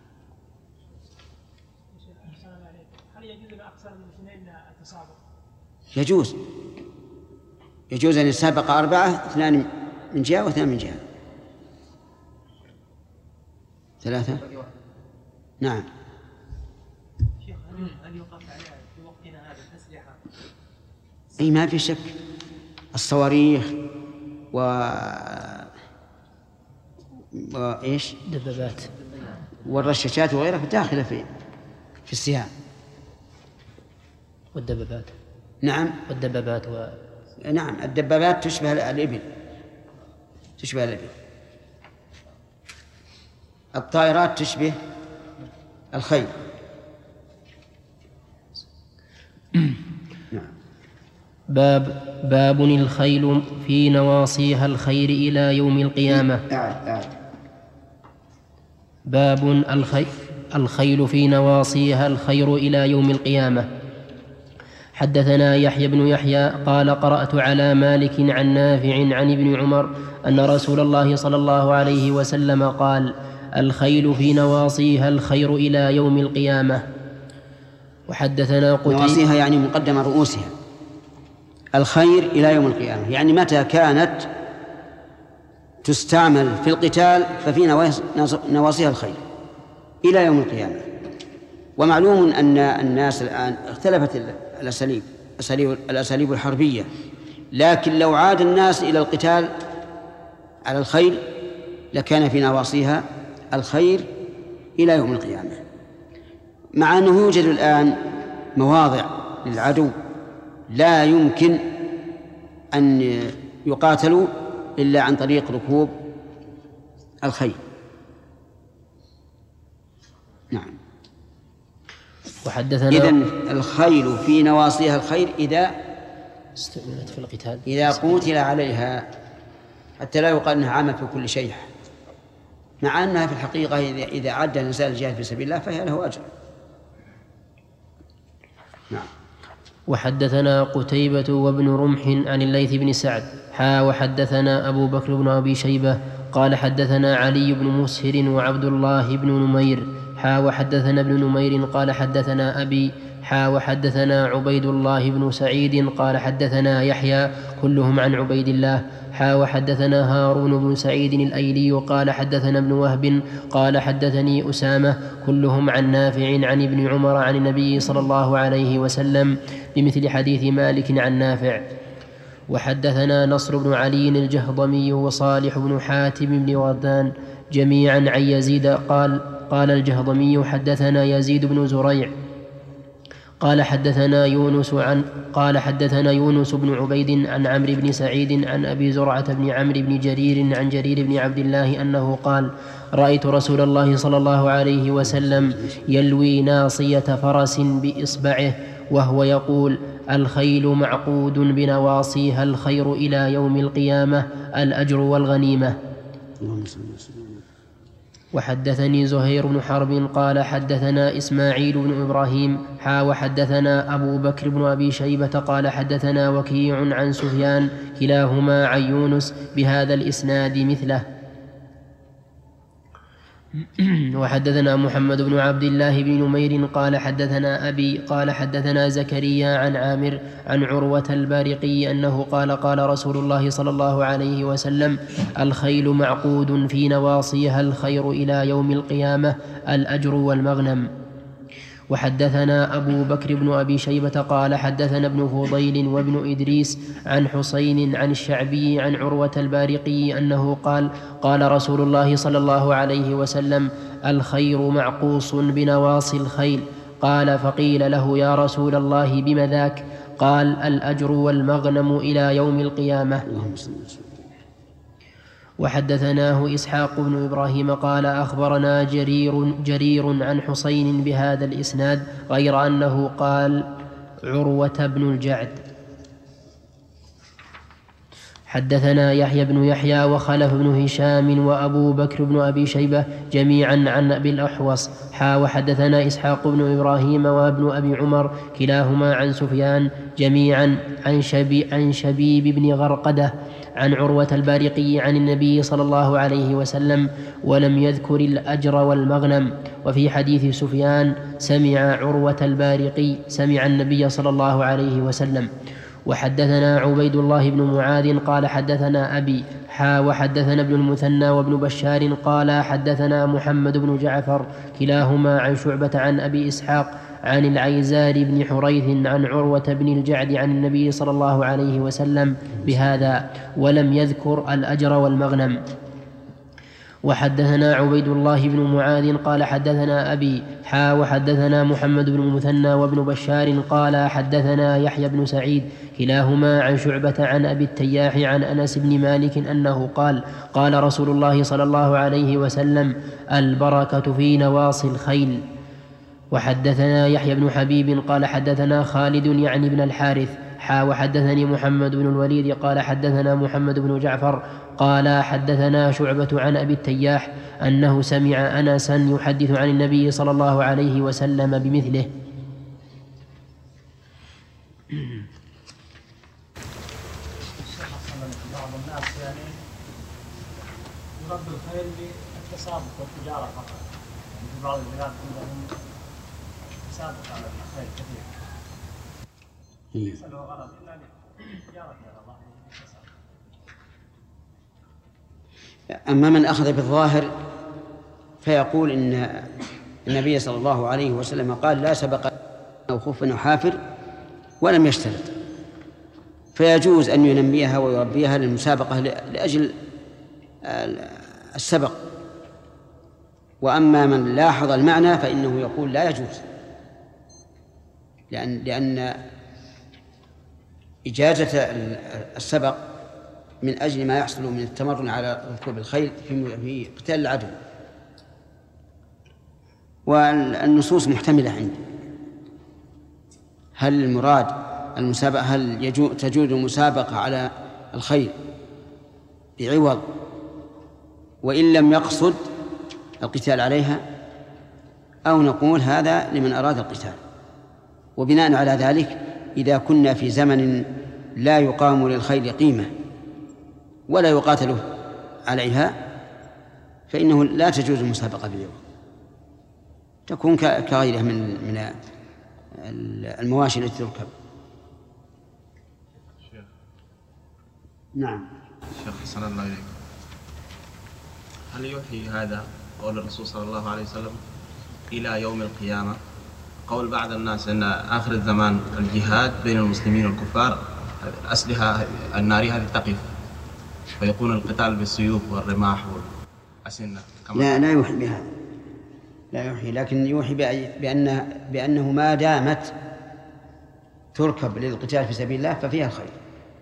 هل يجوز لأكثر من اثنين التسابق؟ يجوز يجوز أن يسابق أربعة، اثنان من جهة واثنان من جهة. ثلاثة. نعم. شيخ هل يوقف عليها في وقتنا هذا الأسلحة؟ أي ما في شك، الصواريخ و وإيش؟ دبابات والرشاشات وغيرها داخلة في في السهام. والدبابات. نعم. والدبابات و... نعم، الدبابات تشبه الإبل، تشبه الإبل. الطائرات تشبه الخيل. نعم. باب باب الخيل في نواصيها الخير إلى يوم القيامة. أعد أعد. باب الخيل الخيل في نواصيها الخير إلى يوم القيامة. حدثنا يحيى بن يحيى قال قرأت على مالك عن نافع عن ابن عمر أن رسول الله صلى الله عليه وسلم قال: الخيل في نواصيها الخير إلى يوم القيامة. وحدثنا قتيبة. نواصيها يعني مقدم رؤوسها، الخير إلى يوم القيامة يعني متى كانت تستعمل في القتال ففي نواصيها الخير إلى يوم القيامة. ومعلوم أن الناس الآن اختلفت الأساليب الأساليب الحربية، لكن لو عاد الناس إلى القتال على الخيل لكان في نواصيها الخير إلى يوم القيامة، مع أنه يوجد الآن مواضع للعدو لا يمكن أن يقاتلوا إلا عن طريق ركوب الخيل. نعم. وحدثنا إذن الخيل في نواصيها الخير إذا استعملت في القتال، إذا قتل عليها، حتى لا يقال أنها عامة في كل شيء، مع أنها في الحقيقة إذا عد الإنسان الجهاد في سبيل الله فهي له أجر. نعم. وحدثنا قتيبة وابن رمح عن الليث بن سعد حا وحدثنا أبو بكر بن أبي شيبة قال حدثنا علي بن مسهر وعبد الله بن نمير حا وحدثنا ابن نمير قال حدثنا أبي حا وحدثنا عبيد الله بن سعيد قال حدثنا يحيى كلهم عن عبيد الله حا وحدثنا هارون بن سعيد الأيلي قال حدثنا ابن وهب قال حدثني أسامة كلهم عن نافع عن ابن عمر عن النبي صلى الله عليه وسلم بمثل حديث مالك عن نافع. وحدثنا نصر بن علي الجهضمي وصالح بن حاتم بن وردان جميعا عن يزيد قال قال الجهضمي حدثنا يزيد بن زريع قال حدثنا يونس عن قال حدثنا يونس بن عبيد عن عمرو بن سعيد عن أبي زرعة بن عمرو بن جرير عن جرير بن عبد الله أنه قال: رأيت رسول الله صلى الله عليه وسلم يلوي ناصية فرس بإصبعه وهو يقول: الخيل معقود بنواصيها الخير إلى يوم القيامة الأجر والغنيمة. وحدثني زهير بن حرب قال حدثنا إسماعيل بن إبراهيم حا وحدثنا أبو بكر بن أبي شيبة قال حدثنا وكيع عن سفيان كلاهما عن يونس بهذا الإسناد مثله. وحدثنا محمد بن عبد الله بن نمير قال حدثنا أبي قال حدثنا زكريا عن عامر عن عروة البارقي أنه قال قال رسول الله صلى الله عليه وسلم: الخيل معقود في نواصيها الخير إلى يوم القيامة الأجر والمغنم. وحدثنا أبو بكر بن أبي شيبة قال حدثنا ابن فضيل وابن إدريس عن حسين عن الشعبي عن عروة البارقي أنه قال قال رسول الله صلى الله عليه وسلم: الخير معقوص بنواصي الخيل. قال: فقيل له: يا رسول الله بم ذاك؟ قال: الأجر والمغنم إلى يوم القيامة. وحدثناه إسحاق بن إبراهيم قال: أخبرنا جرير, جرير عن حسين بهذا الإسناد غير أنه قال: عروة بن الجعد. حدثنا يحيى بن يحيى وخلف بن هشام وأبو بكر بن أبي شيبة جميعا عن أبي الأحوص حا وحدثنا إسحاق بن إبراهيم وابن أبي عمر كلاهما عن سفيان جميعا عن, شبي عن شبيب بن غرقدة عن عروة البارقي عن النبي صلى الله عليه وسلم ولم يذكر الأجر والمغنم. وفي حديث سفيان سمع عروة البارقي سمع النبي صلى الله عليه وسلم. وحدثنا عبيد الله بن معاذ قال: حدثنا أبي حا وحدثنا ابن المثنى وابن بشار قال: حدثنا محمد بن جعفر كلاهما عن شعبة عن أبي إسحاق عن العيزار بن حريث عن عروة بن الجعد عن النبي صلى الله عليه وسلم بهذا ولم يذكر الأجر والمغنم. وحدثنا عبيد الله بن معاذ قال: حدثنا أبي حا وحدثنا محمد بن المثنى وابن بشار قال: حدثنا يحيى بن سعيد كلاهما عن شعبة عن أبي التياح عن أنس بن مالك أنه قال: قال رسول الله صلى الله عليه وسلم: البركة في نواصي الخيل. وحدثنا يحيى بن حبيب قال: حدثنا خالد يعني بن الحارث حا وحدثني محمد بن الوليد قال: حدثنا محمد بن جعفر قال: حدثنا شعبة عن أبي التياح أنه سمع أنسا يحدث عن النبي صلى الله عليه وسلم بمثله. بعض الناس يعني يرد الخير بالتسابق والتجارة فقط، يعني في بعض البلاد عندهم تسابق على الخير كثير ليس له غرض إلا للتجارة على الله. أما من أخذ بالظاهر فيقول إن النبي صلى الله عليه وسلم قال: لا سبق أو خف أو حافر ولم يشترط، فيجوز أن ينميها ويربيها للمسابقة لأجل السبق. وأما من لاحظ المعنى فإنه يقول لا يجوز، لأن لأن إجازة السبق من أجل ما يحصل من التمرن على ركوب الخيل في قتال العدو. والنصوص محتملة عندي، هل المراد المسابقة هل يجوز تجوز المسابقة على الخيل بعوض وإن لم يقصد القتال عليها، أو نقول هذا لمن أراد القتال. وبناء على ذلك إذا كنا في زمن لا يقام للخيل قيمة ولا يقاتل عليها فإنه لا تجوز المسابقة بالعوض، تكون كغيرها من من المواشي التي تركب. شيخ. نعم. شيخ حسن الله إليك، هل يوحي هذا قول الرسول صلى الله عليه وسلم إلى يوم القيامة؟ قول بعض الناس أن آخر الزمان الجهاد بين المسلمين والكفار، الأسلحة النارية هذه تقف ويكون القتال بالسيوف والرماح والأسنة. لا لا يوحي بهذا، لا يوحي، لكن يوحي بأن بأنه ما دامت تركب للقتال في سبيل الله ففيها الخير.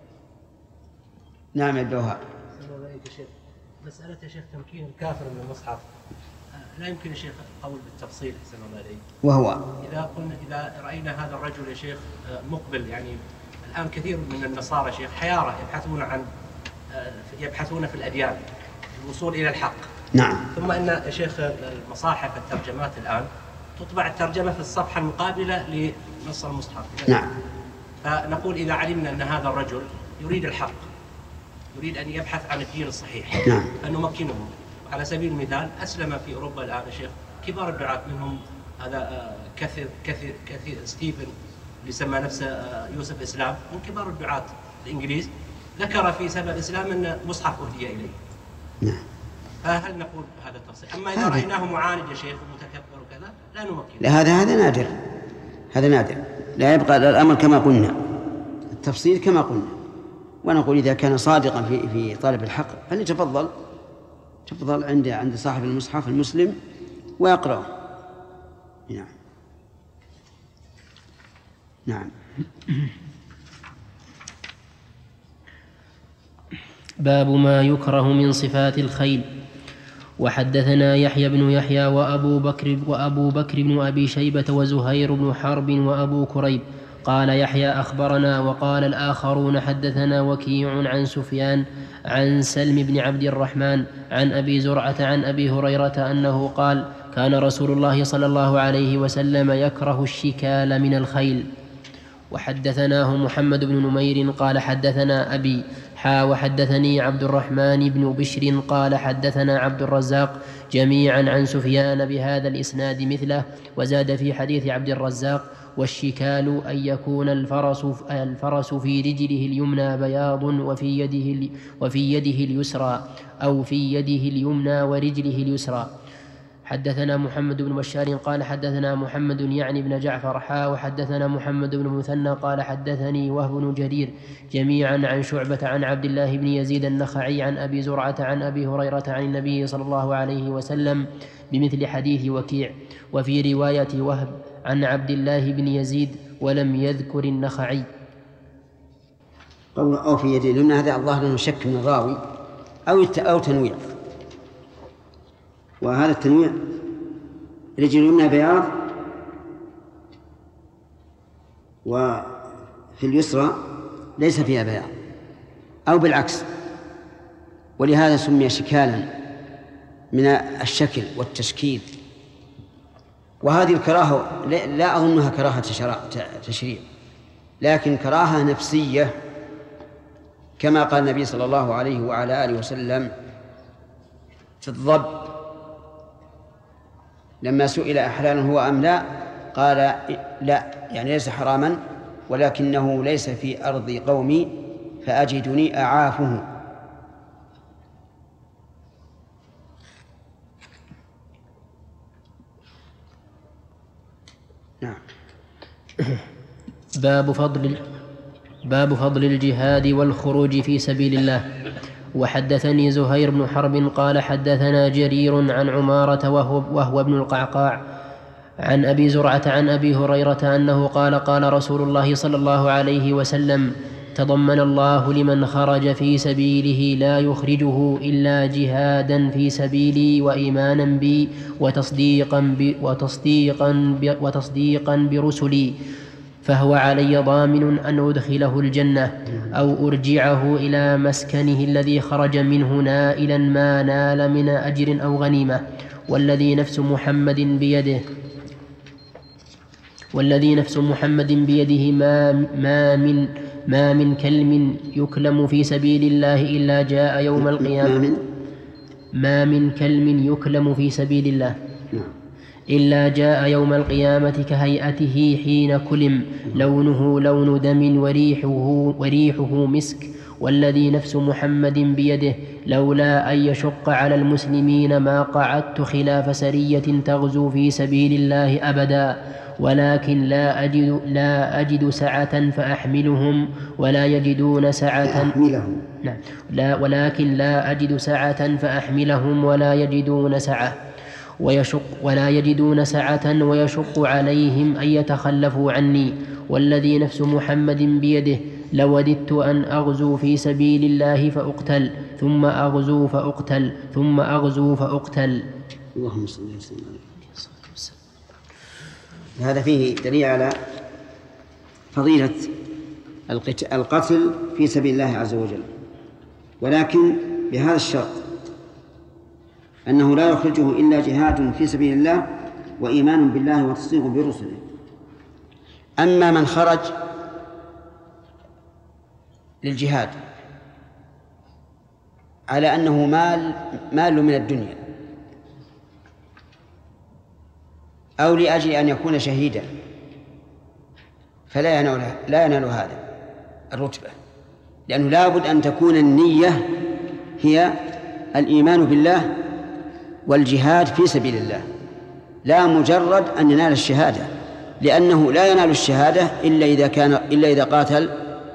نعم الدوهاء. مسألة يا شيخ تمكين الكافر من المصحف لا يمكن يا شيخ القول بالتفصيل أحسن الله عليك. وهو إذا قلنا إذا رأينا هذا الرجل يا شيخ مقبل، يعني الآن كثير من النصارى شيخ حيارى يبحثون عن يبحثون في الأديان الوصول إلى الحق. نعم. ثم إن يا شيخ المصاحف الترجمات الآن تطبع الترجمة في الصفحة المقابلة لنص المصحف. نعم. فنقول إذا علمنا أن هذا الرجل يريد الحق، يريد أن يبحث عن الدين الصحيح، نعم، أن نمكنه. على سبيل المثال أسلم في أوروبا الآن يا شيخ كبار الدعاة، منهم هذا كثير كثير كثير ستيفن اللي سمى نفسه يوسف إسلام، من كبار الدعاة الإنجليز، ذكر في سبب الإسلام أن مصحف أهدي إليه. نعم. فهل نقول هذا التفصيل؟ أما إذا رأيناه معاند يا شيخ ومتكبر وكذا لا نمكنه. لا، هذا هذا نادر، هذا نادر، لا يبقى الأمر كما قلنا، التفصيل كما قلنا. ونقول إذا كان صادقا في في طالب الحق فليتفضل تفضل عند عند صاحب المصحف المسلم ويقرأه. نعم. نعم. باب ما يكره من صفات الخيل. وحدثنا يحيى بن يحيى وأبو بكر, وأبو بكر بن أبي شيبة وزهير بن حرب وأبو كريب. قال يحيى أخبرنا، وقال الآخرون حدثنا وكيع عن سفيان عن سلم بن عبد الرحمن عن أبي زرعة عن أبي هريرة أنه قال: كان رسول الله صلى الله عليه وسلم يكره الشكال من الخيل. وحدثناه محمد بن نمير قال حدثنا أبي حا وحدثني عبد الرحمن بن بشر قال حدثنا عبد الرزاق جميعا عن سفيان بهذا الإسناد مثله، وزاد في حديث عبد الرزاق: والشكال أن يكون الفرس, الفرس في رجله اليمنى بياض وفي يده, وفي يده اليسرى، أو في يده اليمنى ورجله اليسرى. حدثنا محمد بن بشار قال حدثنا محمد يعني بن جعفر حا وحدثنا محمد بن مثنى قال حدثني وهب بن جرير جميعا عن شعبة عن عبد الله بن يزيد النخعي عن أبي زرعة عن أبي هريرة عن النبي صلى الله عليه وسلم بمثل حديث وكيع، وفي رواية وهب عن عبد الله بن يزيد ولم يذكر النخعي. أو في يده اليمنى هذا الظاهر أنه شك من الراوي أو أو تنويع، وهذا التنويع رجل اليمنى بياض وفي اليسرى ليس فيها بياض، أو بالعكس، ولهذا سمي شكالا من الشكل والتشكيل. وهذه الكراهة لا أظنها كراهة تشريع، لكن كراهة نفسية، كما قال النبي صلى الله عليه وعلى آله وسلم في الضب لما سئل أحلال هو أم لا، قال لا، يعني ليس حراما، ولكنه ليس في أرض قومي فأجدني أعافه. نعم. باب فضل باب فضل الجهاد والخروج في سبيل الله. وحدثني زهير بن حرب قال حدثنا جرير عن عمارة وهو, وهو ابن القعقاع عن أبي زرعة عن أبي هريرة أنه قال: قال رسول الله صلى الله عليه وسلم: تضمن الله لمن خرج في سبيله لا يخرجه إلا جهادا في سبيلي وإيمانا بي وتصديقا, ب وتصديقا, ب وتصديقا برسلي، فهو علي ضامن أن أدخله الجنة أو أرجعه إلى مسكنه الذي خرج منه نائلا ما نال من أجر أو غنيمة، والذي نفس محمد بيده والذي نفس محمد بيده ما, ما من ما من كلم يكلم في سبيل الله إلا جاء يوم القيامة ما من كلم يكلم في سبيل الله إلا جاء يوم القيامة كهيئته حين كلم، لونه لون دم وريحه, وريحه مسك، والذي نفس محمد بيده لولا أن يشق على المسلمين ما قعدت خلاف سرية تغزو في سبيل الله أبدا، ولكن لا أجد, لا أجد سعة فأحملهم ولا يجدون سعة نعم لا ولكن لا أجد سعة فأحملهم ولا يجدون سعة ويشق ولا يجدون سعة ويشق عليهم أن يتخلفوا عني، والذي نفس محمد بيده لوددت أن أغزو في سبيل الله فأقتل ثم أغزو فأقتل ثم أغزو فأقتل. اللهم صل وسلم عليه. هذا فيه دليل على فضيلة القتل في سبيل الله عز وجل، ولكن بهذا الشرط أنه لا يخرجه إلا جهاد في سبيل الله وإيمان بالله وتصديق برسله. أما من خرج للجهاد على أنه مال مال من الدنيا أو لأجل أن يكون شهيدا فلا ينال لا ينال هذا الرتبة، لأنه لابد أن تكون النية هي الإيمان بالله والجهاد في سبيل الله، لا مجرد أن ينال الشهادة، لأنه لا ينال الشهادة إلا إذا كان إلا إذا قاتل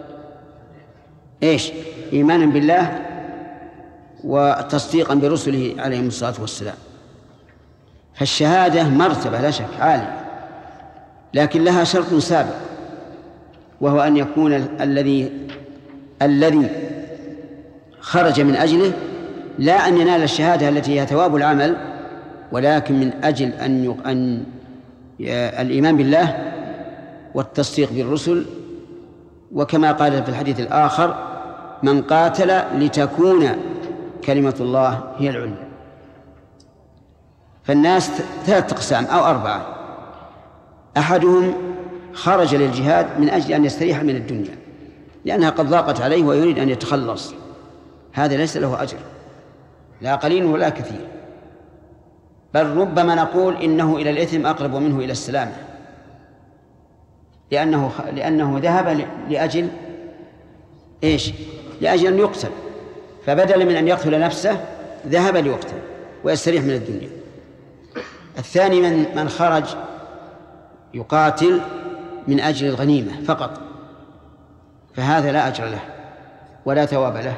إيش إيمانا بالله وتصديقا برسله عليهم الصلاة والسلام. فالشهادة مرتبة لا شك عالية، لكن لها شرط سابق، وهو أن يكون الذي الذي خرج من أجله لا أن ينال الشهادة التي هي ثواب العمل، ولكن من أجل أن, يق... أن الإيمان بالله والتصديق بالرسل، وكما قال في الحديث الآخر: من قاتل لتكون كلمة الله هي العليا. فالناس ثلاثة أقسام أو أربعة: أحدهم خرج للجهاد من أجل أن يستريح من الدنيا لأنها قد ضاقت عليه ويريد أن يتخلص، هذا ليس له أجر لا قليل ولا كثير، بل ربما نقول إنه إلى الإثم أقرب منه إلى السلامة، لأنه لأنه ذهب لأجل إيش؟ لأجل أن يقتل، فبدل من أن يقتل نفسه ذهب ليقتل ويستريح من الدنيا. الثاني من من خرج يقاتل من أجل الغنيمة فقط، فهذا لا أجر له ولا ثواب له،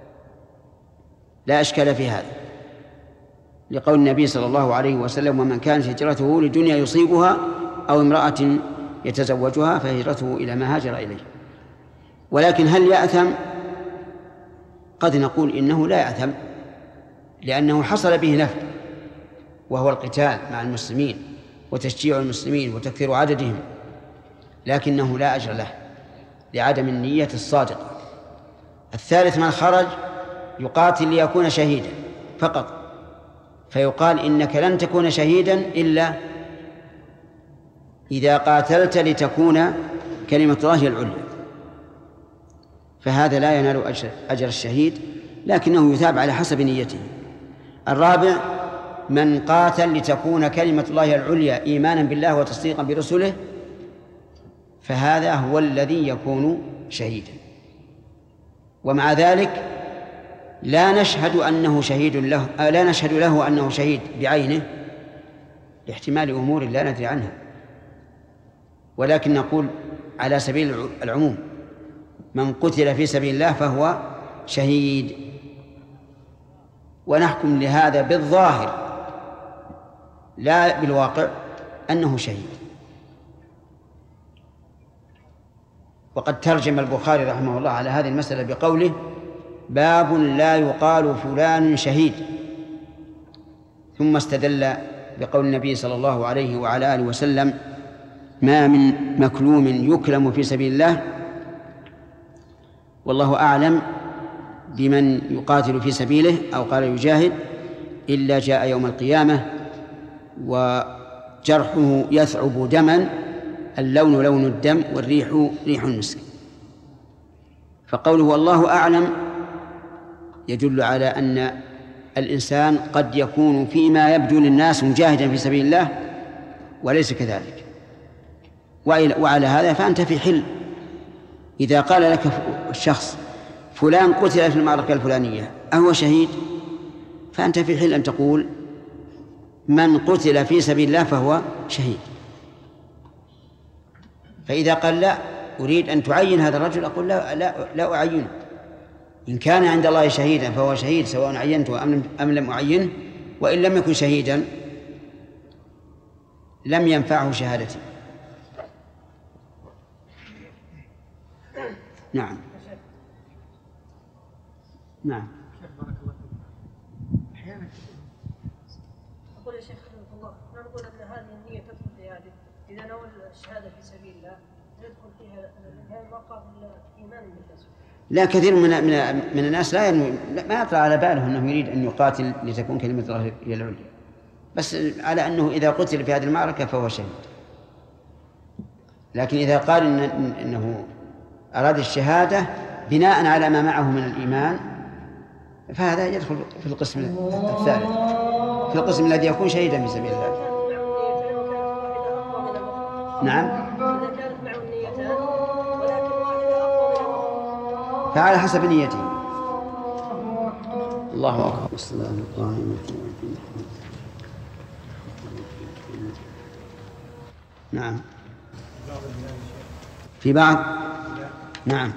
لا أشكال في هذا، لقول النبي صلى الله عليه وسلم: ومن كانت هجرته لدنيا يصيبها أو امرأة يتزوجها فهجرته إلى ما هاجر إليه. ولكن هل يأثم؟ قد نقول إنه لا يأثم، لأنه حصل به نفع وهو القتال مع المسلمين وتشجيع المسلمين وتكثير عددهم، لكنه لا أجر له لعدم النية الصادقة. الثالث من خرج يقاتل ليكون شهيدا فقط، فيقال: إنك لن تكون شهيدا إلا إذا قاتلت لتكون كلمة الله هي العليا، فهذا لا ينال أجر, أجر الشهيد، لكنه يثاب على حسب نيته. الرابع من قاتل لتكون كلمة الله العليا إيمانا بالله وتصديقا برسله، فهذا هو الذي يكون شهيدا. ومع ذلك لا نشهد أنه شهيد له لا نشهد له أنه شهيد بعينه لاحتمال أمور لا ندري عنها، ولكن نقول على سبيل العموم: من قتل في سبيل الله فهو شهيد، ونحكم لهذا بالظاهر لا بالواقع أنه شهيد. وقد ترجم البخاري رحمه الله على هذه المسألة بقوله: باب لا يقال فلان شهيد، ثم استدل بقول النبي صلى الله عليه وعلى آله وسلم: ما من مكلوم يكلم في سبيل الله، والله أعلم بمن يقاتل في سبيله، أو قال يجاهد، إلا جاء يوم القيامة وجرحه يثعب دما، اللون لون الدم والريح ريح المسك. فقوله والله أعلم يدل على أن الإنسان قد يكون فيما يبدو للناس مجاهدا في سبيل الله وليس كذلك، وعلى هذا فأنت في حل. إذا قال لك الشخص: فلان قتل في المعركة الفلانية أهو شهيد؟ فأنت في حل أن تقول: من قتل في سبيل الله فهو شهيد. فإذا قال: لا أريد أن تعين هذا الرجل، أقول: لا, لا, لا أعينه، إن كان عند الله شهيدا فهو شهيد سواء عينته أم لم أعينه، وإن لم يكن شهيدا لم ينفعه شهادتي. نعم نعم. أحيانا أقول يا شيخ رحمه الله، نقول أن هذه النية تدخل في هذه، إذا نوى الشهادة في سبيل الله يدخل فيها هذا مقام الإيمان بالله. لا، كثير من من من الناس لا ينوي، ما يطلع على باله أنه يريد أن يقاتل لتكون كلمة الله هي العليا، بس على أنه إذا قتل في هذه المعركة فهو شهيد. لكن إذا قال إن إنه أراد الشهادة بناء على ما معه من الإيمان، فهذا يدخل في القسم الثالث، في القسم الذي يكون شهيدا في سبيل الله. نعم، فعلى حسب نيته. الله أكبر. السلام عليكم. نعم، في بعض. نعم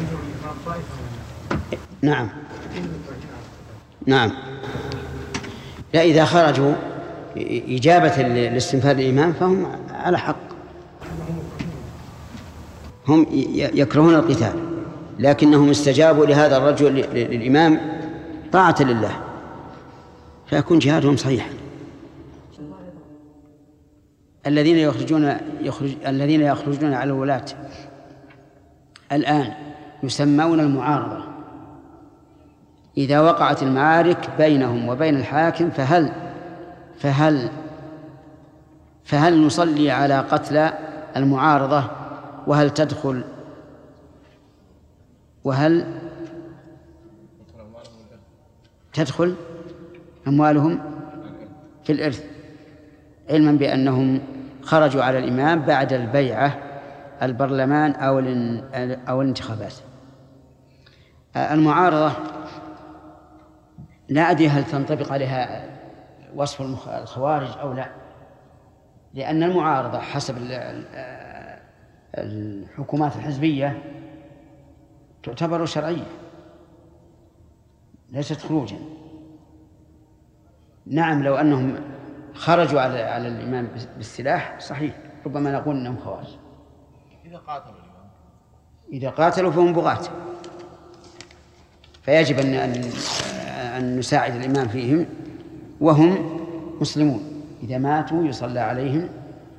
نعم نعم. لا، إذا خرجوا إجابة لاستنفاذ الإمام فهم على حق، هم يكرهون القتال لكنهم استجابوا لهذا الرجل للإمام طاعة لله، فيكون جهادهم صحيحا. الذين يخرجون يخرج الذين يخرجون على الولاة الآن يسمون المعارضة. إذا وقعت المعارك بينهم وبين الحاكم فهل فهل فهل نصلي على قتل المعارضة؟ وهل تدخل وهل تدخل أموالهم في الإرث، علما بأنهم خرجوا على الإمام بعد البيعة البرلمان أو أو الانتخابات. المعارضة لا أدري هل تنطبق عليها وصف الخوارج أو لا، لأن المعارضة حسب الحكومات الحزبية تعتبر شرعية ليست خروجا. نعم لو أنهم خرجوا على على الإمام بالسلاح صحيح، ربما نقول أنهم خوارج. إذا قاتلوا الإمام إذا قاتلوا فهم بغاة، فيجب أن أن نساعد الإمام فيهم وهم مسلمون. إذا ماتوا يصلى عليهم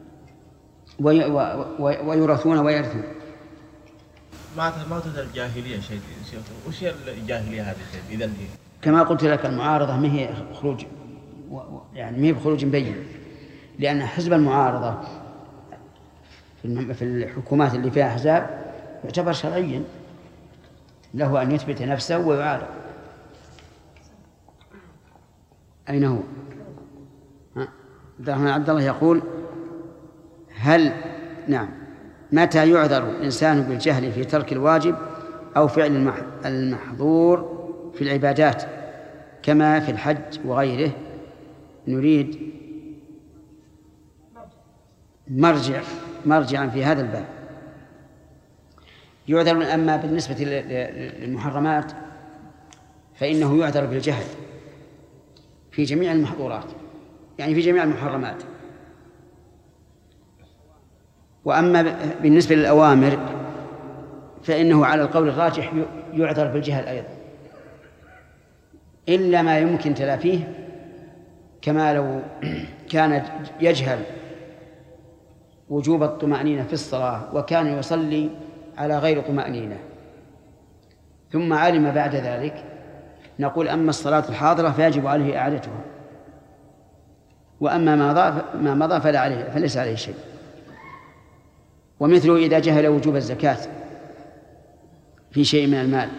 ويورثون ويرثون. ما ما تدل الجاهلية شيء شيء وش هي الجاهلية هذه؟ إذا كما قلت لك المعارضة ما هي خروج، يعني ما هي بخروج مبين، لأن حزب المعارضة في الحكومات اللي فيها أحزاب يعتبر شرعيا، له أن يثبت نفسه ويعارض. أين هو؟ عبد الله يقول هل نعم متى يعذر الإنسان بالجهل في ترك الواجب أو فعل المحظور في العبادات كما في الحج وغيره؟ نريد مرجع مرجعا في هذا الباب. يعذر، أما بالنسبة للمحرمات فإنه يعذر بالجهل في جميع المحظورات، يعني في جميع المحرمات. وأما بالنسبة للأوامر فإنه على القول الراجح يعذر بالجهل أيضا، إلا ما يمكن تلافيه، كما لو كان يجهل وجوب الطمأنينة في الصلاة وكان يصلي على غير طمأنينة ثم علم بعد ذلك، نقول أما الصلاة الحاضرة فيجب عليه إعادتها، وأما ما مضى فلا عليه فليس عليه شيء. ومثله إذا جهل وجوب الزكاة في شيء من المال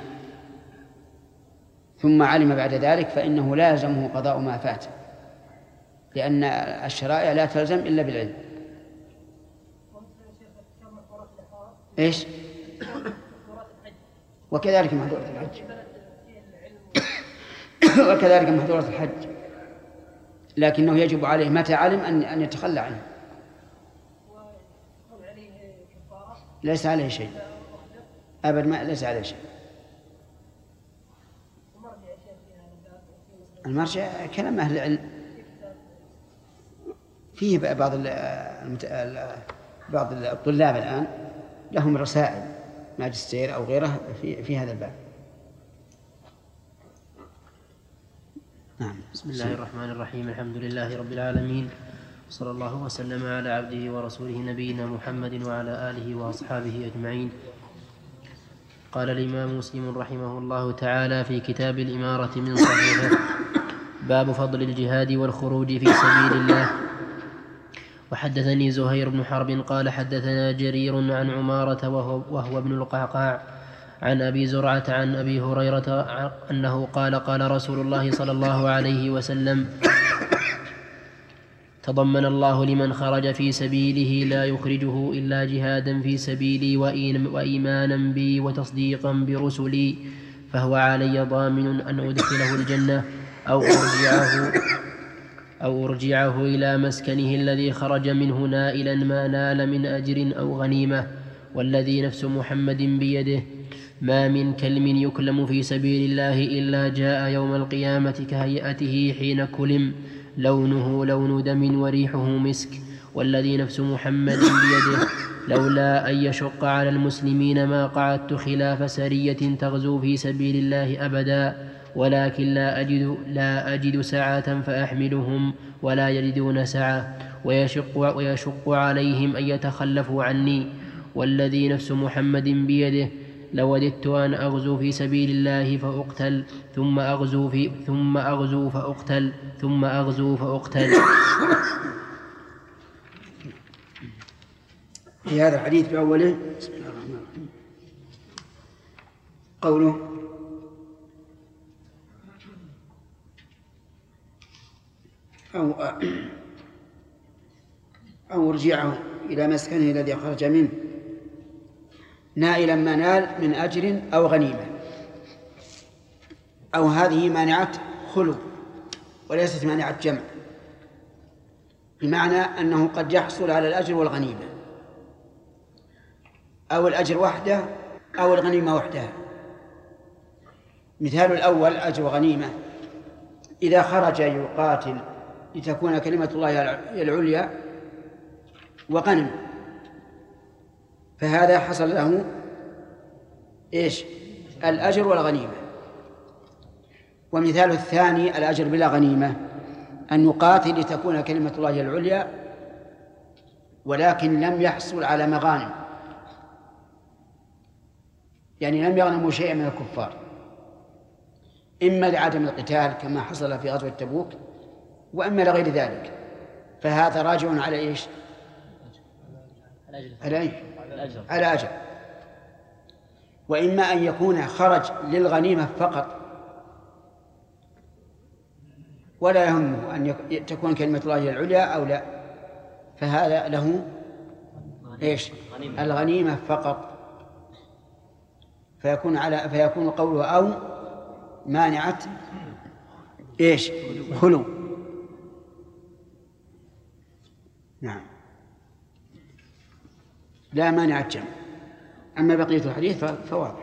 ثم علم بعد ذلك فإنه لازمه قضاء ما فات، لأن الشرائع لا تلزم إلا بالعلم. إيش؟ وكذلك محظورة الحج وكذلك محظورة الحج، لكنه يجب عليه متى علم أن أن يتخلى عنه، ليس عليه شيء أبد، ما ليس عليه شيء. المرجع كلام أهل العلم فيه بعض بعض الطلاب الآن لهم رسائل ماجستير أو غيره في في هذا الباب. نعم. بسم الله الرحمن الرحيم. الحمد لله رب العالمين، صلى الله وسلم على عبده ورسوله نبينا محمد وعلى آله وأصحابه أجمعين. قال الإمام مسلم رحمه الله تعالى في كتاب الإمارة من صحيحه: باب فضل الجهاد والخروج في سبيل الله. وحدثني زهير بن حرب قال حدثنا جرير عن عمارة وهو, وهو ابن القعقاع عن أبي زرعة عن أبي هريرة أنه قال قال رسول الله صلى الله عليه وسلم: تضمن الله لمن خرج في سبيله لا يخرجه إلا جهادا في سبيلي وإيمانا بي وتصديقا برسلي، فهو علي ضامن أن أدخله الجنة أو أرجعه أو أرجعه إلى مسكنه الذي خرج منه نائلا ما نال من أجر أو غنيمة. والذي نفس محمد بيده ما من كلم يكلم في سبيل الله إلا جاء يوم القيامة كهيئته حين كلم، لونه لون دم وريحه مسك. والذي نفس محمد بيده لولا أن يشق على المسلمين ما قعدت خلاف سرية تغزو في سبيل الله أبدا، ولكن لا أجد, لا أجد سعة فأحملهم ولا يجدون سعة، ويشق, ويشق عليهم أن يتخلفوا عني، والذي نفس محمد بيده لوددت أن أغزو في سبيل الله فأقتل ثم أغزو, في ثم أغزو فأقتل ثم أغزو فأقتل. في هذا الحديث بأوله بسم الله الرحمن الرحيم قوله أو أو ارجعه إلى مسكنه الذي خرج منه نائلا ما نال من أجر أو غنيمة، أو هذه مانعة خلو وليست مانعة جمع، بمعنى أنه قد يحصل على الأجر والغنيمة، أو الأجر وحده أو الغنيمة وحدها. مثال الأول أجر وغنيمة، إذا خرج يقاتل لتكون كلمة الله العليا وغنم، فهذا حصل له إيش؟ الأجر والغنيمة. ومثال الثاني الأجر بلا غنيمة، أن يقاتل لتكون كلمة الله العليا ولكن لم يحصل على مغانم، يعني لم يغنموا شيئا من الكفار، إما لعدم القتال كما حصل في غزوة تبوك، وإما لغير ذلك، فهذا راجع على إيش؟ على على أجر. وإما أن يكون خرج للغنيمة فقط ولا يهمه أن تكون كلمة الله العليا أو لا، فهذا له إيش؟ الغنيمة فقط، فيكون على فيكون قوله أو مانعة إيش؟ خلو. نعم، لا مانعة جمع. أما بقية الحديث فواضح.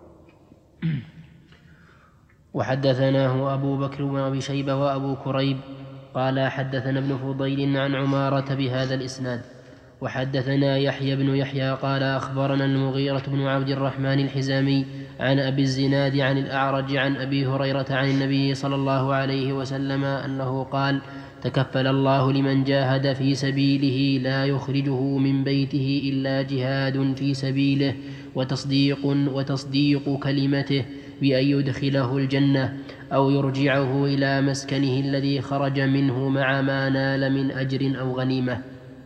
وحدثناه أبو بكر بن أبي شيبة وأبو كريب قال حدثنا ابن فضيل عن عمارة بهذا الإسناد. وحدثنا يحيى بن يحيى قال أخبرنا المغيرة بن عبد الرحمن الحزامي عن أبي الزناد عن الأعرج عن أبي هريرة عن النبي صلى الله عليه وسلم أنه قال: تكفل الله لمن جاهد في سبيله لا يخرجه من بيته إلا جهاد في سبيله وتصديق, وتصديق كلمته بأن يدخله الجنة أو يرجعه إلى مسكنه الذي خرج منه مع ما نال من أجر أو غنيمة.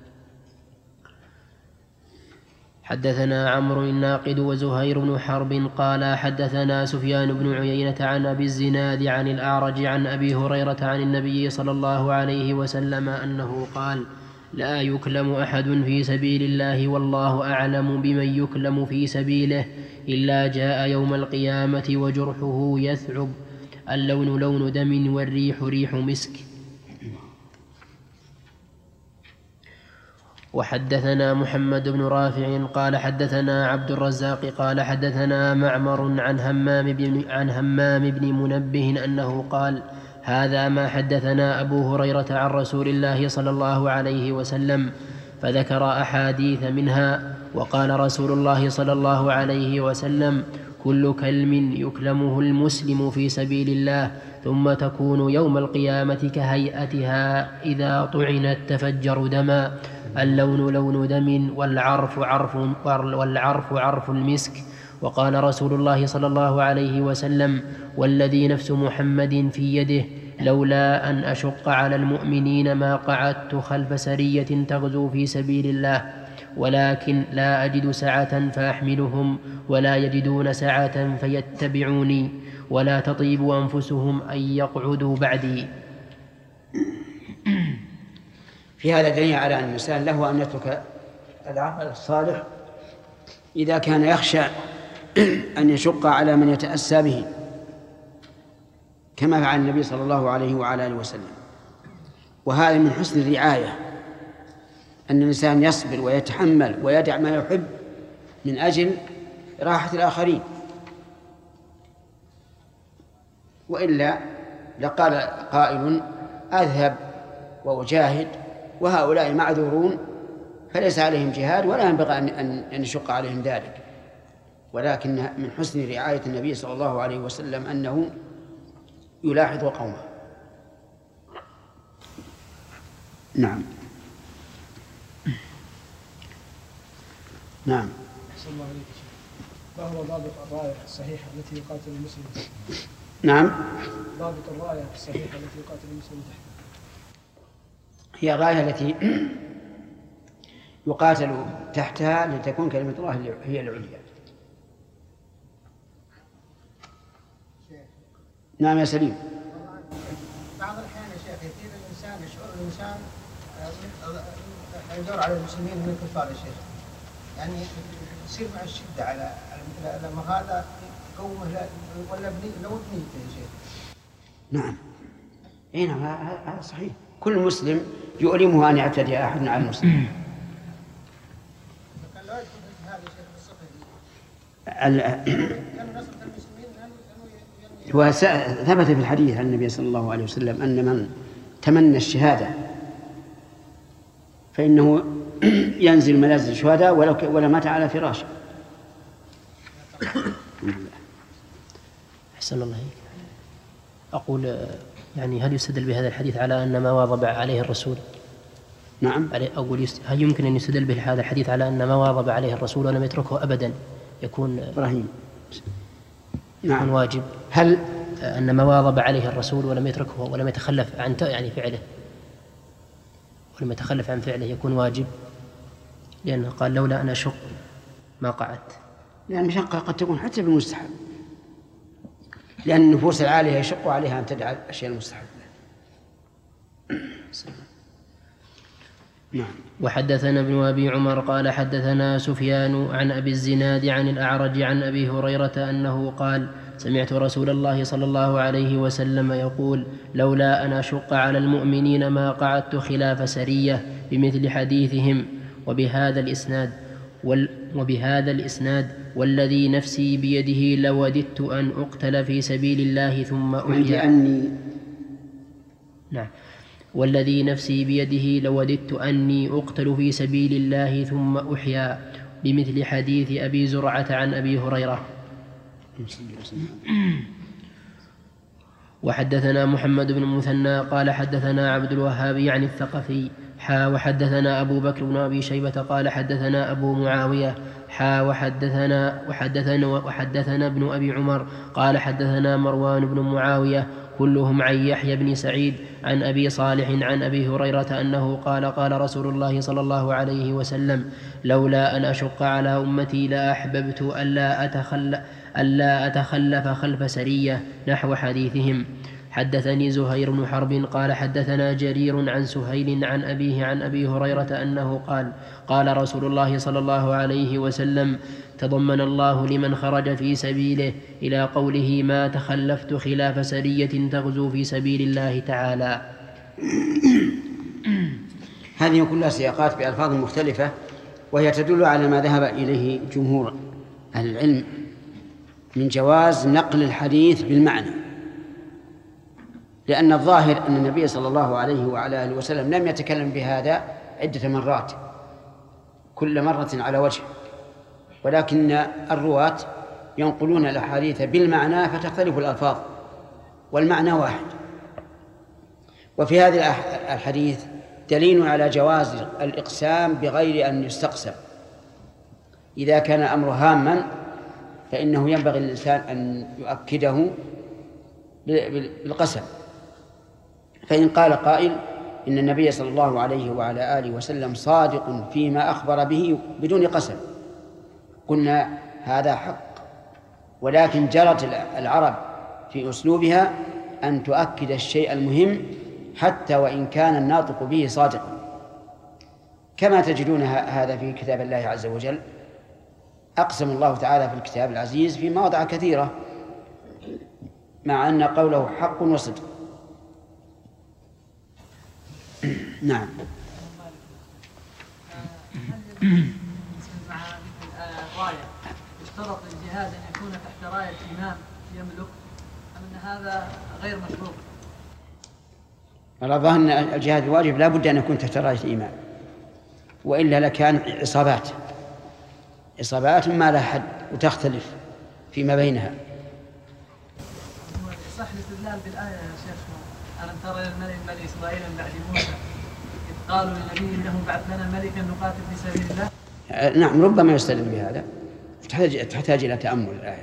حدثنا عمرو الناقد وزهير بن حرب قال حدثنا سفيان بن عيينة عن أبي الزناد عن الأعرج عن أبي هريرة عن النبي صلى الله عليه وسلم أنه قال: لا يكلم أحد في سبيل الله والله أعلم بمن يكلم في سبيله إلا جاء يوم القيامة وجرحه يثعب، اللون لون دم والريح ريح مسك. وحدثنا محمد بن رافع قال حدثنا عبد الرزاق قال حدثنا معمر عن همام بن, عن همام بن منبه أنه قال: هذا ما حدثنا أبو هريرة عن رسول الله صلى الله عليه وسلم، فذكر أحاديث منها. وقال رسول الله صلى الله عليه وسلم: كل كلم يكلمه المسلم في سبيل الله ثم تكون يوم القيامة كهيئتها إذا طعنت تفجر دما، اللون لون دم والعرف عرف, والعرف عرف المسك. وقال رسول الله صلى الله عليه وسلم: والذي نفس محمد في يده لولا أن أشق على المؤمنين ما قعدت خلف سرية تغزو في سبيل الله، ولكن لا أجد سعة فأحملهم ولا يجدون سعة فيتبعوني ولا تطيب أنفسهم أن يقعدوا بعدي. في هذا دليل على أن الإنسان له أن يترك العمل الصالح إذا كان يخشى أن يشق على من يتأسى به، كما فعل النبي صلى الله عليه وعلى آله وسلم. وهذا من حسن الرعاية، أن الإنسان يصبر ويتحمل ويدع ما يحب من أجل راحة الآخرين، وإلا لقال قائل: أذهب وأجاهد وهؤلاء معذورون فليس عليهم جهاد ولا ينبغي أن يشق عليهم ذلك، ولكن من حسن رعاية النبي صلى الله عليه وسلم أنه يلاحظ قومه. نعم نعم. أحسن الله عليك شيخ. ما هو ضابط الراية الصحيحة التي يقاتل المسلم تحتها؟ نعم. ضابط الراية الصحيحة التي يقاتل المسلم تحتها. هي الراية التي يقاتل تحتها لتكون كلمة الله هي العليا. نعم يا سليم. بعض الأحيان يا شيخ يصير الإنسان يشعر الإنسان يدور على المسلمين من الكفار يا شيخ، يعني يصير مع الشدة على مثل لما هذا قومه ولا بني لو بنيته يا شيخ. نعم اي نعم هذا صحيح. كل مسلم يؤلمه أن يعتدي أحد على المسلم. فكان لا يدخل في هذا الشيء بالصفة دي. هو ثبت في الحديث عن النبي صلى الله عليه وسلم أن من تمنى الشهادة فإنه ينزل منازل الشهداء ولو ولا مات على فراشه. أحسن الله عليك. أقول يعني هل يستدل بهذا الحديث على أن ما واظب عليه الرسول؟ نعم. أقول هل يمكن أن يستدل بهذا الحديث على أن ما واظب عليه الرسول ولم يتركه أبدا يكون إبراهيم يكون نعم. واجب؟ هل أن ما واظب عليه الرسول ولم يتركه ولم يتخلف عن يعني فعله ولم يتخلف عن فعله يكون واجب؟ لأنه قال لولا أن أشق ما قعدت. لأن المشقة قد تكون حتى بالمستحب، لأن النفوس العالية يشق عليها أن تدعى الأشياء المستحبة. نعم. وحدثنا ابن أبي عمر قال حدثنا سفيان عن أبي الزناد عن الأعرج عن أبي هريرة أنه قال سمعت رسول الله صلى الله عليه وسلم يقول لولا أن أشق على المؤمنين ما قعدت خلاف سرية بمثل حديثهم وبهذا الإسناد وال وبهذا الإسناد والذي نفسي بيده لوددت أن أقتل في سبيل الله ثم أحيا. أني نعم. والذي نفسي بيده لوددت أني أقتل في سبيل الله ثم أحيا بمثل حديث أبي زرعة عن أبي هريرة. وحدثنا محمد بن المثنى قال حدثنا عبد الوهاب عن الثقفي حا وحدثنا أبو بكر بن أبي شيبة قال حدثنا أبو معاوية حا وحدثنا وحدثنا وحدثنا ابن أبي عمر قال حدثنا مروان بن معاوية كلهم عن يحيى بن سعيد عن أبي صالح عن أبي هريرة أنه قال قال رسول الله صلى الله عليه وسلم لولا أن أشق على أمتي لأحببت ألا أتخلف ألا أتخلف خلف سرية نحو حديثهم. حدثني زهير بن حرب قال حدثنا جرير عن سهيل عن أبيه عن أبي هريرة أنه قال قال رسول الله صلى الله عليه وسلم تضمن الله لمن خرج في سبيله إلى قوله ما تخلفت خلاف سرية تغزو في سبيل الله تعالى. هذه كلها سياقات بألفاظ مختلفة وهي تدل على ما ذهب إليه جمهور أهل العلم من جواز نقل الحديث بالمعنى، لأن الظاهر أن النبي صلى الله عليه وعلى آله وسلم لم يتكلم بهذا عدة مرات كل مرة على وجه، ولكن الرواة ينقلون الأحاديث بالمعنى فتختلف الألفاظ والمعنى واحد. وفي هذا الحديث دليل على جواز الإقسام بغير أن يستقسم. إذا كان الأمر هاما فإنه ينبغي للإنسان أن يؤكده بالقسم. فإن قال قائل إن النبي صلى الله عليه وعلى آله وسلم صادق فيما أخبر به بدون قسم قلنا هذا حق، ولكن جرت العرب في أسلوبها أن تؤكد الشيء المهم حتى وإن كان الناطق به صادقا، كما تجدون هذا في كتاب الله عز وجل. أقسم الله تعالى في الكتاب العزيز في مواضع كثيرة مع أن قوله حق وصدق. نعم. مع الراية يشترط الجهاد أن يكون تحت راية إمام يملك أم أن هذا غير مشروط؟ على ظاهر أن الجهاد الواجب لا بد أن يكون تحت راية إمام، وإلا لكان عصابات عصابات ما لها حد وتختلف فيما بينها. صح الاستدلال بالآية يا شيخ ألم ترى إلى الملأ من بني إسرائيل من بعد موسى إذ قالوا للنبي إنه بعث لنا ملكا نقاتل في سبيل الله. نعم ربما يستدل بهذا، تحتاج تحتاج إلى تأمل الآية.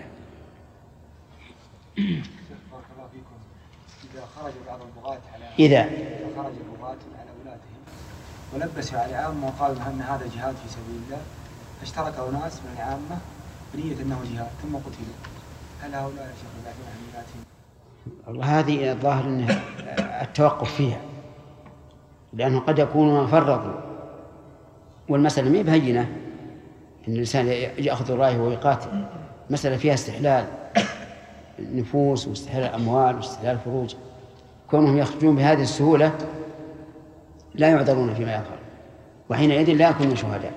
بارك الله فيكم. إذا خرج بعض البغاة على إذا خرج البغاة على ولاتهم ولبسوا على عامة وقالوا أن هذا جهاد في سبيل الله، فاشترك أناس من العامة بنية أنه جهاد ثم قتلوا، هل هؤلاء يا شيخ يبعثون عن ولاتهم؟ والله هذه الظاهر أن التوقف فيها، لأنه قد يكونوا فرطوا والمسألة ما بهينة إن الإنسان يأخذ الراية ويقاتل، مسألة فيها استحلال النفوس واستحلال الأموال واستحلال الفروج، كونهم يخرجون بهذه السهولة لا يعذرون فيما يظهر، وحينئذ لا يكونوا شهداء.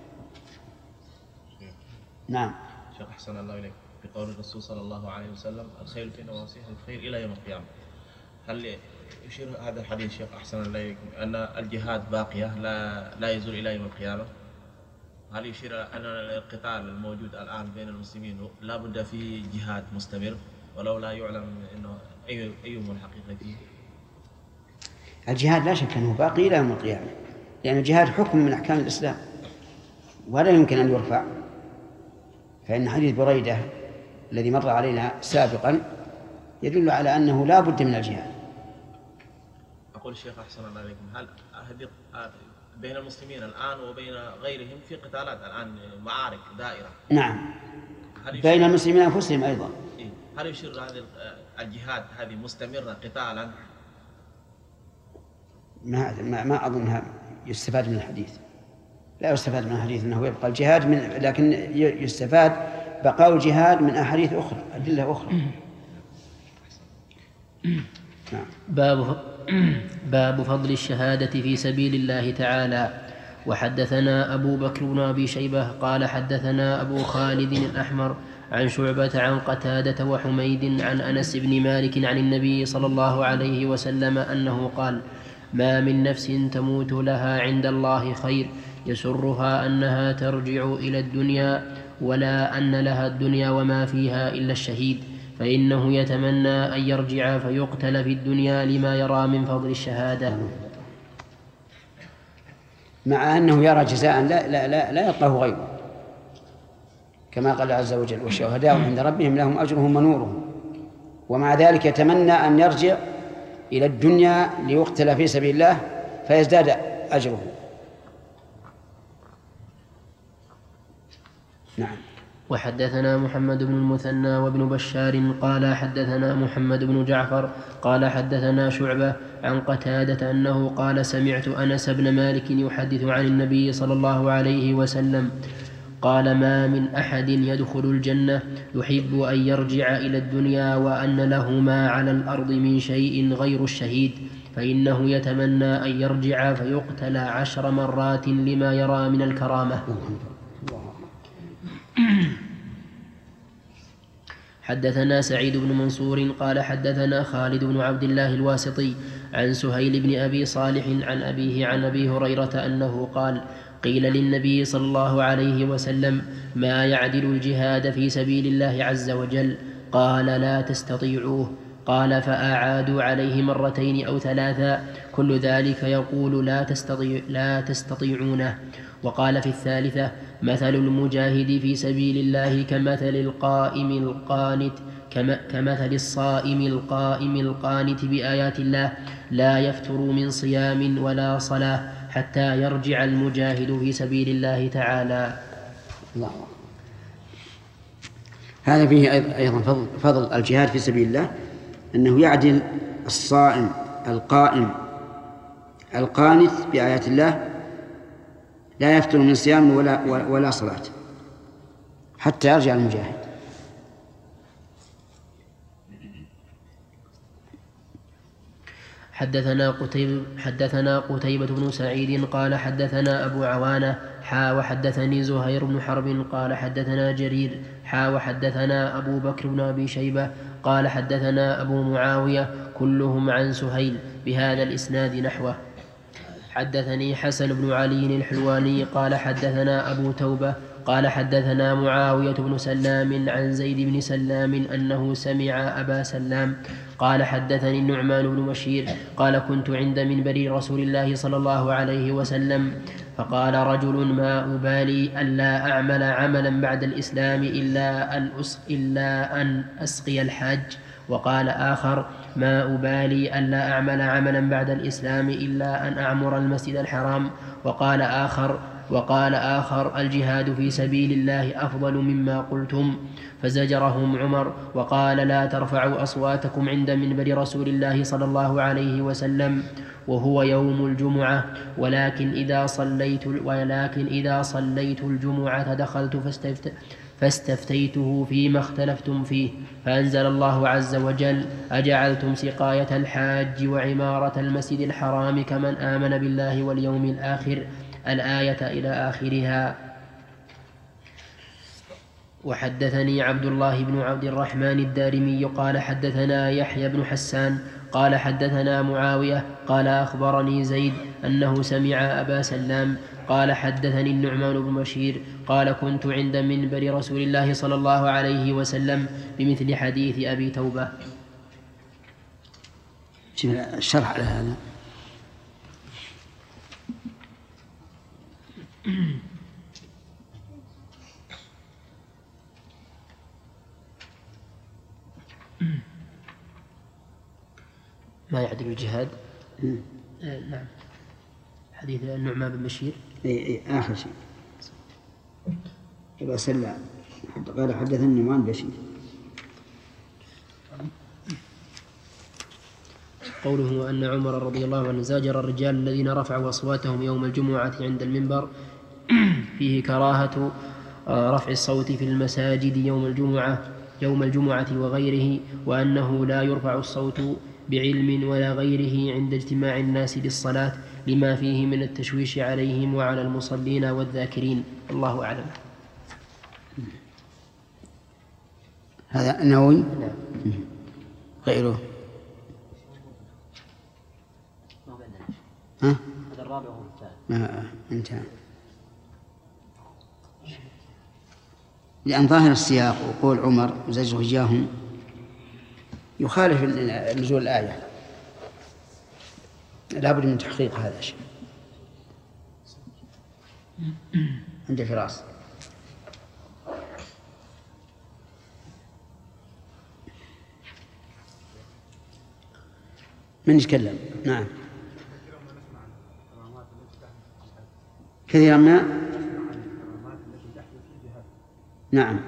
نعم. شيخ أحسن الله إليك، بقول الرسول صلى الله عليه وسلم الخيل في نواصيها الخير إلى يوم القيامة، هل يشير هذا الحديث شيخ أحسن الله إليكم أن الجهاد باقية لا لا يزول إلى يوم القيامة؟ هل يشير أن القتال الموجود الآن بين المسلمين لا بد فيه جهاد مستمر ولو لا يعلم إنه أي أيهم الحقيقة فيه؟ الجهاد لا شك أنه باقي إلى يوم القيامة، لأن الجهاد حكم من أحكام الإسلام ولا يمكن أن يرفع. فإن حديث بريدة الذي مر علينا سابقا يدل على أنه لا بد من الجهاد. أقول الشيخ أحسن الله عليكم، هل بين المسلمين الآن وبين غيرهم في قتالات الآن معارك دائرة؟ نعم، بين المسلمين أنفسهم أيضا. هل يشير هذا الجهاد هذه مستمرة قتالا؟ ما ما, ما أظنها يستفاد من الحديث، لا يستفاد من الحديث أنه يبقى الجهاد من، لكن يستفاد بقاء الجهاد من أحاديث أخرى، أدلة أخرى. نعم. باب باب فضل الشهادة في سبيل الله تعالى. وحدثنا أبو بكر بن أبي شيبة قال حدثنا أبو خالد الأحمر عن شعبة عن قتادة وحميد عن أنس بن مالك عن النبي صلى الله عليه وسلم أنه قال: ما من نفس تموت لها عند الله خير يسرها أنها ترجع إلى الدنيا ولا أن لها الدنيا وما فيها إلا الشهيد، فإنه يتمنى أن يرجع فيقتل في الدنيا لما يرى من فضل الشهادة. مع أنه يرى جزاء لا, لا, لا, لا يطلعه غيره، كما قال عز وجل: والشهداء عند ربهم لهم أجرهم ونورهم، ومع ذلك يتمنى أن يرجع إلى الدنيا ليقتل في سبيل الله فيزداد أجره. نعم. وحدثنا محمد بن المثنى وابن بشار قال حدثنا محمد بن جعفر قال حدثنا شعبة عن قتادة أنه قال: سمعت أنس بن مالك يحدث عن النبي صلى الله عليه وسلم قال: ما من أحد يدخل الجنة يحب أن يرجع إلى الدنيا وأن له ما على الأرض من شيء غير الشهيد، فإنه يتمنى أن يرجع فيقتل عشر مرات لما يرى من الكرامة. حدثنا سعيد بن منصور قال حدثنا خالد بن عبد الله الواسطي عن سهيل بن أبي صالح عن أبيه عن أبي هريرة أنه قال: قيل للنبي صلى الله عليه وسلم: ما يعدل الجهاد في سبيل الله عز وجل؟ قال: لا تستطيعوه. قال: فأعادوا عليه مرتين أو ثلاثا كل ذلك يقول: لا تستطيع لا تستطيعونه. وقال في الثالثة: مثل المجاهد في سبيل الله كمثل القائم القانت كمثل الصائم القائم القانت بآيات الله لا يفتر من صيام ولا صلاة حتى يرجع المجاهد في سبيل الله تعالى. الله. هذا فيه أيضا فضل, فضل الجهاد في سبيل الله، أنه يعدل الصائم القائم القانت بآيات الله لا يفتر من صيام ولا, ولا صلاة حتى يرجع المجاهد. حدثنا قتيبة حدثنا قتيبة بن سعيد قال حدثنا أبو عوانة حا وحدثني زهير بن حرب قال حدثنا جرير حا وحدثنا أبو بكر بن أبي شيبة قال حدثنا أبو معاوية كلهم عن سهيل بهذا الإسناد نحوه. حدثني حسن بن علي الحلواني قال حدثنا أبو توبة قال حدثنا معاوية بن سلام عن زيد بن سلام أنه سمع أبا سلام قال حدثني النعمان بن بشير قال كنت عند منبر رسول الله صلى الله عليه وسلم فقال رجل ما أبالي ألا أعمل عملا بعد الإسلام إلا أن, إلا أن أسقي الحاج. وقال آخر ما أبالي ألا أعمل عملا بعد الإسلام إلا أن أعمر المسجد الحرام. وقال آخر وقال آخر الجهاد في سبيل الله أفضل مما قلتم. فزجرهم عمر وقال لا ترفعوا أصواتكم عند منبر رسول الله صلى الله عليه وسلم وهو يوم الجمعة ولكن إذا صليت, ولكن إذا صليت الجمعة دخلت فاستفت فاستفتيته فيما اختلفتم فيه فأنزل الله عز وجل أجعلتم سقاية الحاج وعمارة المسجد الحرام كمن آمن بالله واليوم الآخر الآية إلى آخرها. وحدثني عبد الله بن عبد الرحمن الدارمي قال حدثنا يحيى بن حسان قال حدثنا معاوية قال أخبرني زيد أنه سمع أبا سلام قال حدثني النعمان بن بشير قال كنت عند منبر رسول الله صلى الله عليه وسلم بمثل حديث أبي توبة. الشرح على هذا ما يعدل الجهاد. آه نعم حديث النعمان بن بشير اي اي اخر شيء ابا سلام قال حدثني النعمان بن بشير. قوله أن عمر رضي الله عنه زاجر الرجال الذين رفعوا أصواتهم يوم الجمعة عند المنبر فيه كراهة رفع الصوت في المساجد يوم الجمعة يوم الجمعة وغيره وأنه لا يرفع الصوت بعلم ولا غيره عند اجتماع الناس للصلاة لما فيه من التشويش عليهم وعلى المصلين والذاكرين. الله أعلم. هذا النووي غيره. ها؟ هذا الرابع هو الثالث. ما انتهى. لأن ظاهر السياق وقول عمر وزجر إياهم يخالف نزول الآية. لا بد من تحقيق هذا الشيء عند فراس. من يتكلم؟ نعم كثيرا ما نعم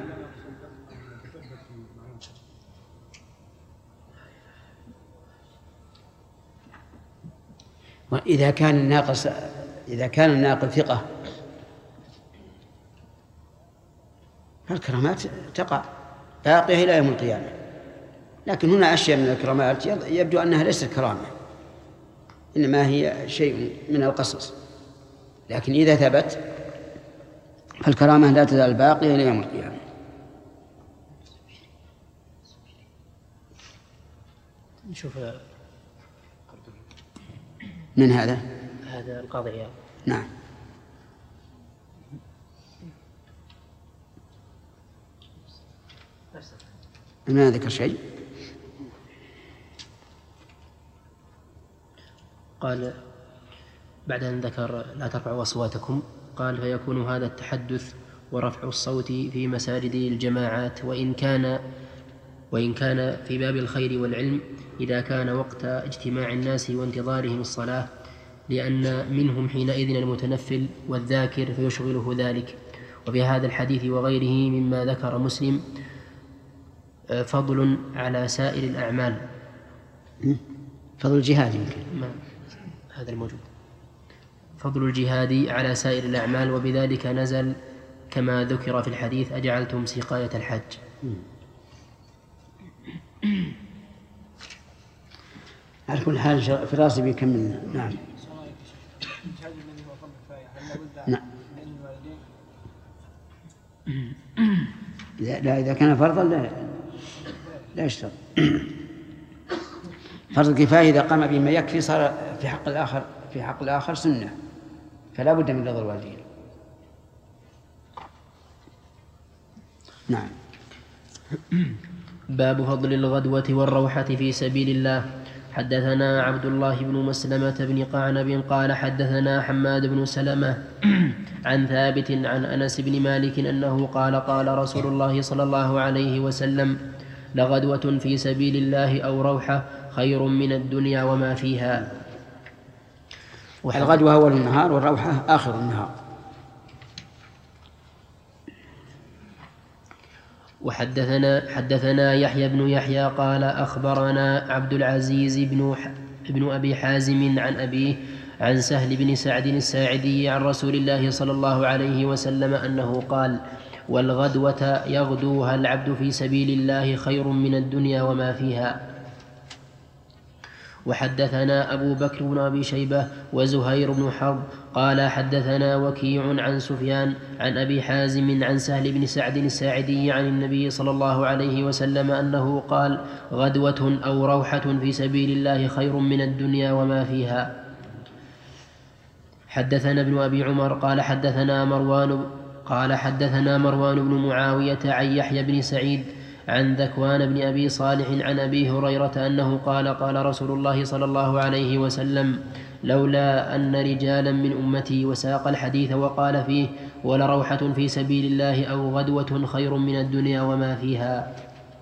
وإذا كان الناقص إذا كان الناقل ثقة فالكرامات تقع باقية إلى يوم القيامة. لكن هنا أشياء من الكرامات يبدو أنها ليست كرامة إنما هي شيء من القصص. لكن إذا ثبت فالكرامة لا تزال باقية إلى يوم القيامة. نشوف من هذا هذا القاضي عياض. نعم ما ذكر شيء. قال بعد أن ذكر لا ترفعوا أصواتكم قال فيكون هذا التحدث ورفع الصوت في مساجد الجماعات وإن كان وإن كان في باب الخير والعلم إذا كان وقت اجتماع الناس وانتظارهم الصلاة لأن منهم حينئذ المتنفل والذاكر فيشغله ذلك. وفي هذا الحديث وغيره مما ذكر مسلم فضل على سائر الأعمال. فضل الجهاد يمكن ما هذا الموجود فضل الجهاد على سائر الأعمال وبذلك نزل كما ذكر في الحديث أجعلتم سقاية الحج. على كل حال في راسي بيكمل. نعم نعم لا إذا كان فرضا لا لا يشترط. فرض الكفاية إذا قام بما يكفي صار في حق الآخر في حق الآخر سنة، فلا بد من رضا الوالدين. نعم. باب فضل الغدوة والروحة في سبيل الله. حدثنا عبد الله بن مسلمة بن قعنب قال حدثنا حماد بن سلمة عن ثابت عن أنس بن مالك أنه قال قال رسول الله صلى الله عليه وسلم: لغدوة في سبيل الله أو روحة خير من الدنيا وما فيها. الغدوة أول النهار والروحة آخر النهار. وحدثنا حدثنا يحيى بن يحيى قال أخبرنا عبد العزيز بن, بن أبي حازم عن أبيه عن سهل بن سعد الساعدي عن رسول الله صلى الله عليه وسلم أنه قال: والغدوة يغدوها العبد في سبيل الله خير من الدنيا وما فيها. وحدثنا أبو بكر بن أبي شيبة وزهير بن حرب قال حدثنا وكيع عن سفيان عن أبي حازم عن سهل بن سعد الساعدي عن النبي صلى الله عليه وسلم أنه قال: غدوة أو روحة في سبيل الله خير من الدنيا وما فيها. حدثنا ابن أبي عمر قال حدثنا مروان قال حدثنا مروان بن معاوية عن يحيى بن سعيد عن ذكوان بن أبي صالح عن أبي هريرة أنه قال: قال رسول الله صلى الله عليه وسلم: لولا أن رجالا من أمتي، وساق الحديث وقال فيه: ولروحة في سبيل الله أو غدوة خير من الدنيا وما فيها.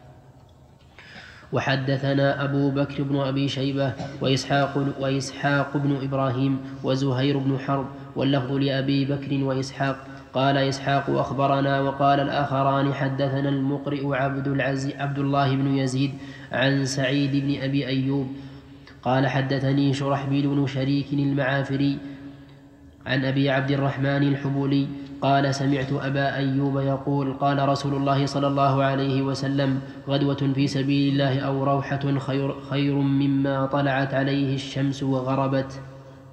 وحدثنا أبو بكر بن أبي شيبة وإسحاق, وإسحاق بن إبراهيم وزهير بن حرب، واللفظ لأبي بكر وإسحاق. قال إسحاق: أخبرنا. وقال الآخران: حدثنا المقرئ عبد, العزي عبد الله بن يزيد عن سعيد بن أبي أيوب قال حدثني شرحبيل بن شريك المعافري عن أبي عبد الرحمن الحبولي قال: سمعت أبا أيوب يقول: قال رسول الله صلى الله عليه وسلم: غدوة في سبيل الله أو روحة خير, خير مما طلعت عليه الشمس وغربت.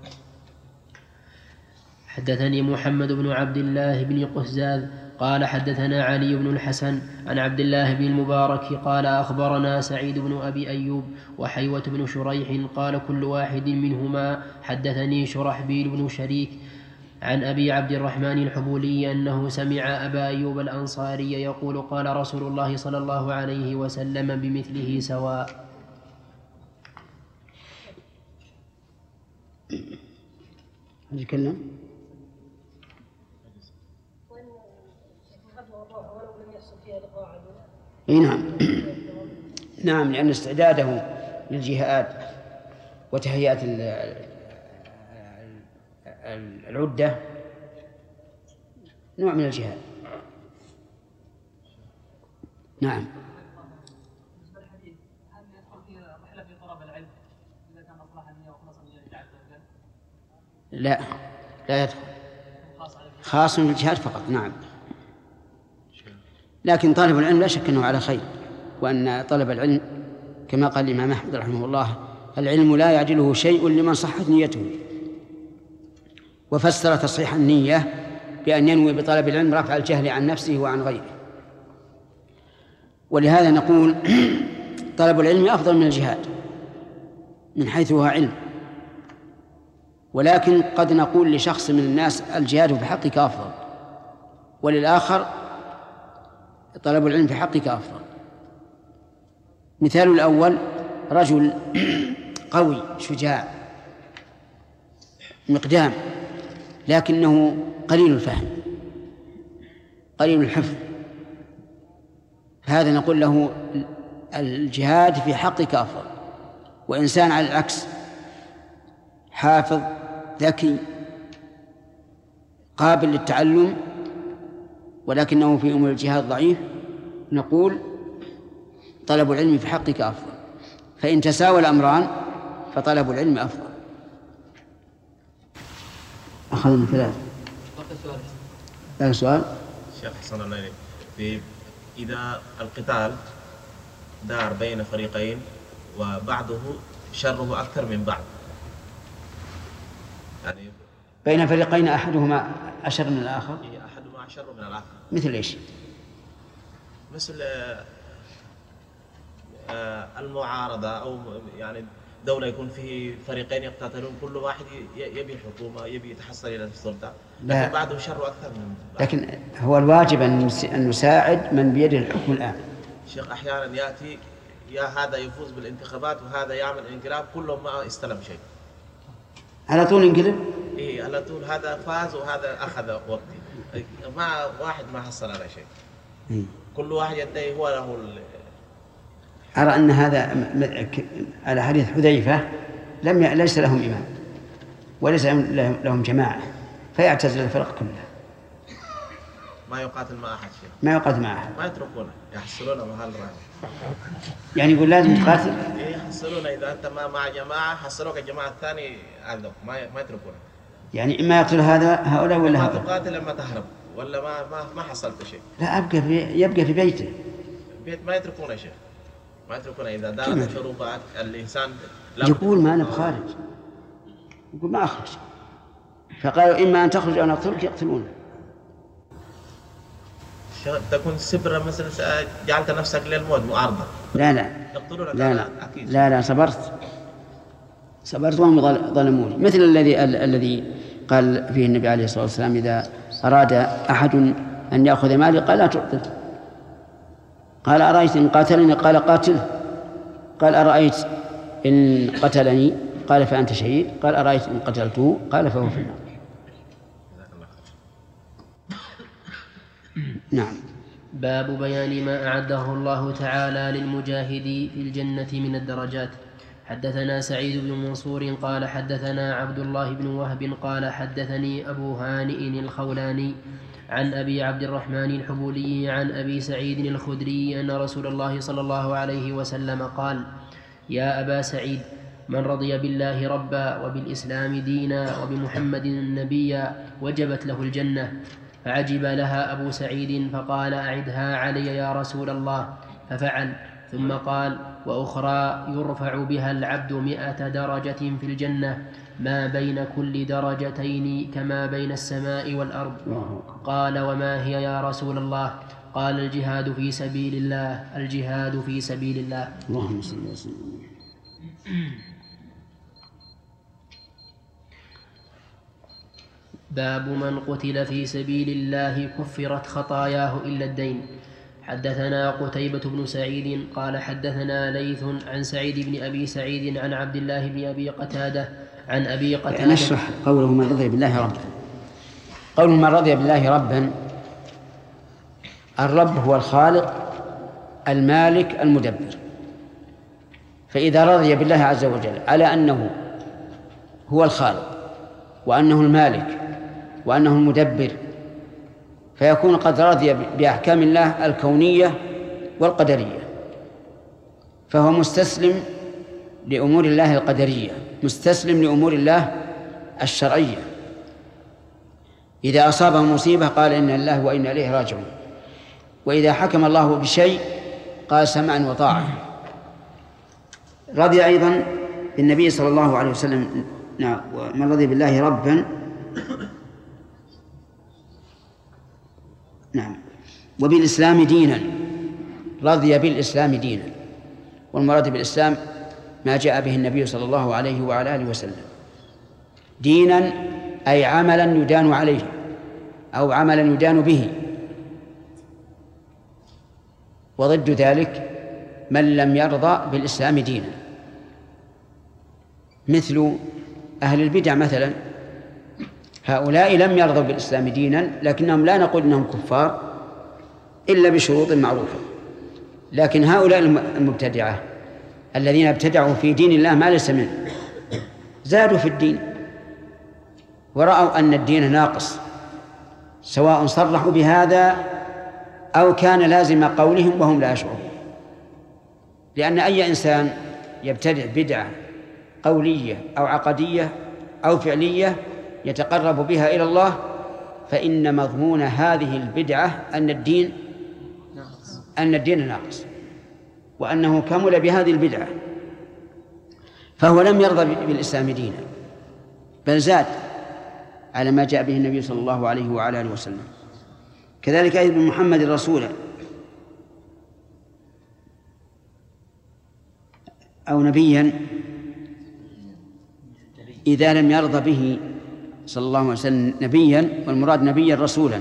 حدثني محمد بن عبد الله بن قزاز قال حدثنا علي بن الحسن عن عبد الله بن المبارك قال أخبرنا سعيد بن أبي أيوب وحيوة بن شريح قال كل واحد منهما حدثني شرحبيل بن شريك عن أبي عبد الرحمن الحبولي أنه سمع أبا أيوب الأنصاري يقول: قال رسول الله صلى الله عليه وسلم بمثله سواء. يتكلم اي نعم نعم لأن استعداده للجهاد وتهيئة العدة نوع من الجهاد. نعم. لا لا يدخل، خاص بالجهاد فقط. نعم. لكن طالب العلم لا شك أنه على خير، وأن طلب العلم كما قال الإمام أحمد رحمه الله: العلم لا يعجله شيء لمن صحت نيته. وفسر تصحيح النية بأن ينوي بطلب العلم رفع الجهل عن نفسه وعن غيره. ولهذا نقول طلب العلم أفضل من الجهاد من حيث هو علم، ولكن قد نقول لشخص من الناس: الجهاد في حقك أفضل، وللآخر طلب العلم في حقك أفضل. مثال الأول: رجل قوي شجاع مقدام، لكنه قليل الفهم قليل الحفظ، هذا نقول له الجهاد في حقك أفضل. وإنسان على العكس حافظ ذكي قابل للتعلم ولكنه في أمور الجهاد ضعيف، نقول طلب العلم في حقك أفضل. فإن تساوى الأمران فطلب العلم أفضل. أخذنا ثلاثة. هذا سؤال شيخ حسن الله إليك. في إذا القتال دار بين فريقين وبعضه شره أكثر من بعض، يعني بين فريقين أحدهما أشر من الآخر، أحدهما أشر من الآخر، مثل إيش؟ مثل المعارضة أو يعني دولة يكون فيه فريقين يقتتلون، كل واحد يبي الحكومة، يبي يتحصل إلى السلطة، لكن بعده شر أكثر من بعد. لكن هو الواجب أن نساعد من بيده الحكم الآن. شيخ أحيانا يأتي يا هذا يفوز بالانتخابات وهذا يعمل انقلاب، كلهم ما استلم شيء. على طول انقلب؟ إيه على طول، هذا فاز وهذا أخذ وقتي، ما واحد ما حصل على شيء. إيه؟ كل واحد يدعي هو له ال... أرى أن هذا على حديث حذيفة لم ي... ليس لهم إمام وليس لهم, لهم جماعة، فيعتزل الفرق كلها. ما يقاتل مع أحد شيء. ما يقاتل مع أحد. ما يتركونه، يحصلونه محل رأي. يعني يقول لازم تقاتل؟ إيه يحصلونه، إذا أنت ما مع جماعة حصلوك الجماعة الثاني عندك، ما ما يتركونه. يعني إما يقتل هذا هؤلاء ولا هؤلاء. ما تقاتل إما تهرب، ولا ما ما ما حصلت شيء. لا أبقى في يبقى في بيته. بيت ما يتركونه شيء. ما يتركونه إذا دارت الحروب الإنسان. يقول ما أنا بخارج. يقول ما أخرج. فقالوا إما أن تخرج أو نقتلك، يقتلونه. تكون سبرة مثلا جعلت نفسك للموت معارضة. لا لا. يقتلونك. لا لا. لا لا صبرت. صبرت وهم ظلموني، مثل الذي الذي قال فيه النبي عليه الصلاة والسلام إذا أراد أحد أن يأخذ مالي قال لا تعطه. قال أرأيت إن قاتلني قال قاتله. قال أرأيت إن قتلني قال فأنت شهيد. قال أرأيت إن قتلته قال فهو في النار. نعم. باب بيان ما أعده الله تعالى للمجاهد في الجنة من الدرجات. حدثنا سعيد بن منصور قال حدثنا عبد الله بن وهب قال حدثني أبو هانئ الخولاني عن أبي عبد الرحمن الحبولي عن أبي سعيد الخدري أن رسول الله صلى الله عليه وسلم قال: يا أبا سعيد، من رضي بالله ربا وبالإسلام دينا وبمحمد نبيا وجبت له الجنة. فعجب لها أبو سعيد فقال: أعدها علي يا رسول الله. ففعل، ثم قال: وأخرى يرفع بها العبد مئة درجة في الجنة ما بين كل درجتين كما بين السماء والأرض. قال: وما هي يا رسول الله؟ قال: الجهاد في سبيل الله. الجهاد في سبيل الله. اللهم صل وسلم. باب من قتل في سبيل الله كفرت خطاياه إلا الدين. حدثنا قتيبة بن سعيد قال حدثنا ليث عن سعيد بن أبي سعيد عن عبد الله بن أبي قتادة عن أبي قتادة. نشرح قوله من رضي بالله ربا. قوله من رضي بالله ربا، الرب هو الخالق المالك المدبر. فإذا رضي بالله عز وجل على أنه هو الخالق وأنه المالك وأنه المدبر، فيكون قد رضي بأحكام الله الكونية والقدرية، فهو مستسلم لأمور الله القدرية، مستسلم لأمور الله الشرعية. إذا أصابه مصيبة قال إن الله وإنا إليه راجعون، وإذا حكم الله بشيء قال سمعا وطاعة. رضي أيضا بالنبي صلى الله عليه وسلم. نعم. ومن رضي بالله ربا، نعم، وبالإسلام دينا، رضي بالإسلام دينا، والمراد بالإسلام ما جاء به النبي صلى الله عليه وعلى آله وسلم. دينا أي عملا يدان عليه أو عملا يدان به، وضد ذلك من لم يرضى بالإسلام دينا، مثل أهل البدع مثلا. هؤلاء لم يرضوا بالإسلام دينا، لكنهم لا نقول إنهم كفار إلا بشروط معروفة. لكن هؤلاء المبتدعة الذين ابتدعوا في دين الله ما ليس منه، زادوا في الدين ورأوا أن الدين ناقص، سواء صرحوا بهذا أو كان لازم قولهم وهم لا يشعرون. لأن أي إنسان يبتدع بدعة قولية أو عقدية أو فعلية يتقرب بها إلى الله، فإن مضمون هذه البدعة أن الدين أن الدين ناقص، وأنه كمل بهذه البدعة. فهو لم يرضى بالإسلام دينا، بل زاد على ما جاء به النبي صلى الله عليه وعلى آله وسلم. كذلك أيضا محمد رسولا أو نبيا إذا لم يرضى به صلى الله عليه وسلم نبيا، والمراد نبيا رسولا،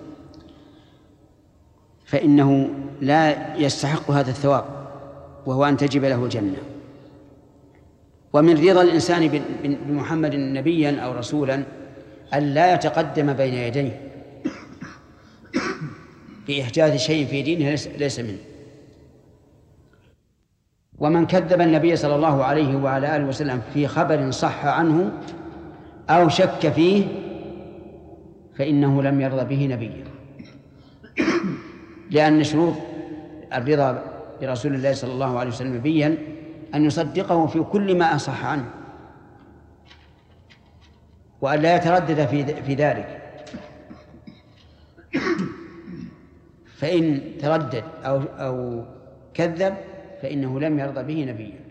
فإنه لا يستحق هذا الثواب، وهو أن تجب له الجنة. ومن رضا الإنسان بمحمد نبيا أو رسولا أن لا يتقدم بين يديه بإحداث شيء في دينه ليس منه. ومن كذب النبي صلى الله عليه وعلى آله وسلم في خبر صح عنه أو شك فيه فإنه لم يرضى به نبيا، لأن شروط الرضا برسول الله صلى الله عليه وسلم نبيا أن يصدقه في كل ما أصح عنه، وأن لا يتردد في ذلك، فإن تردد أو أو كذب فإنه لم يرضى به نبيا.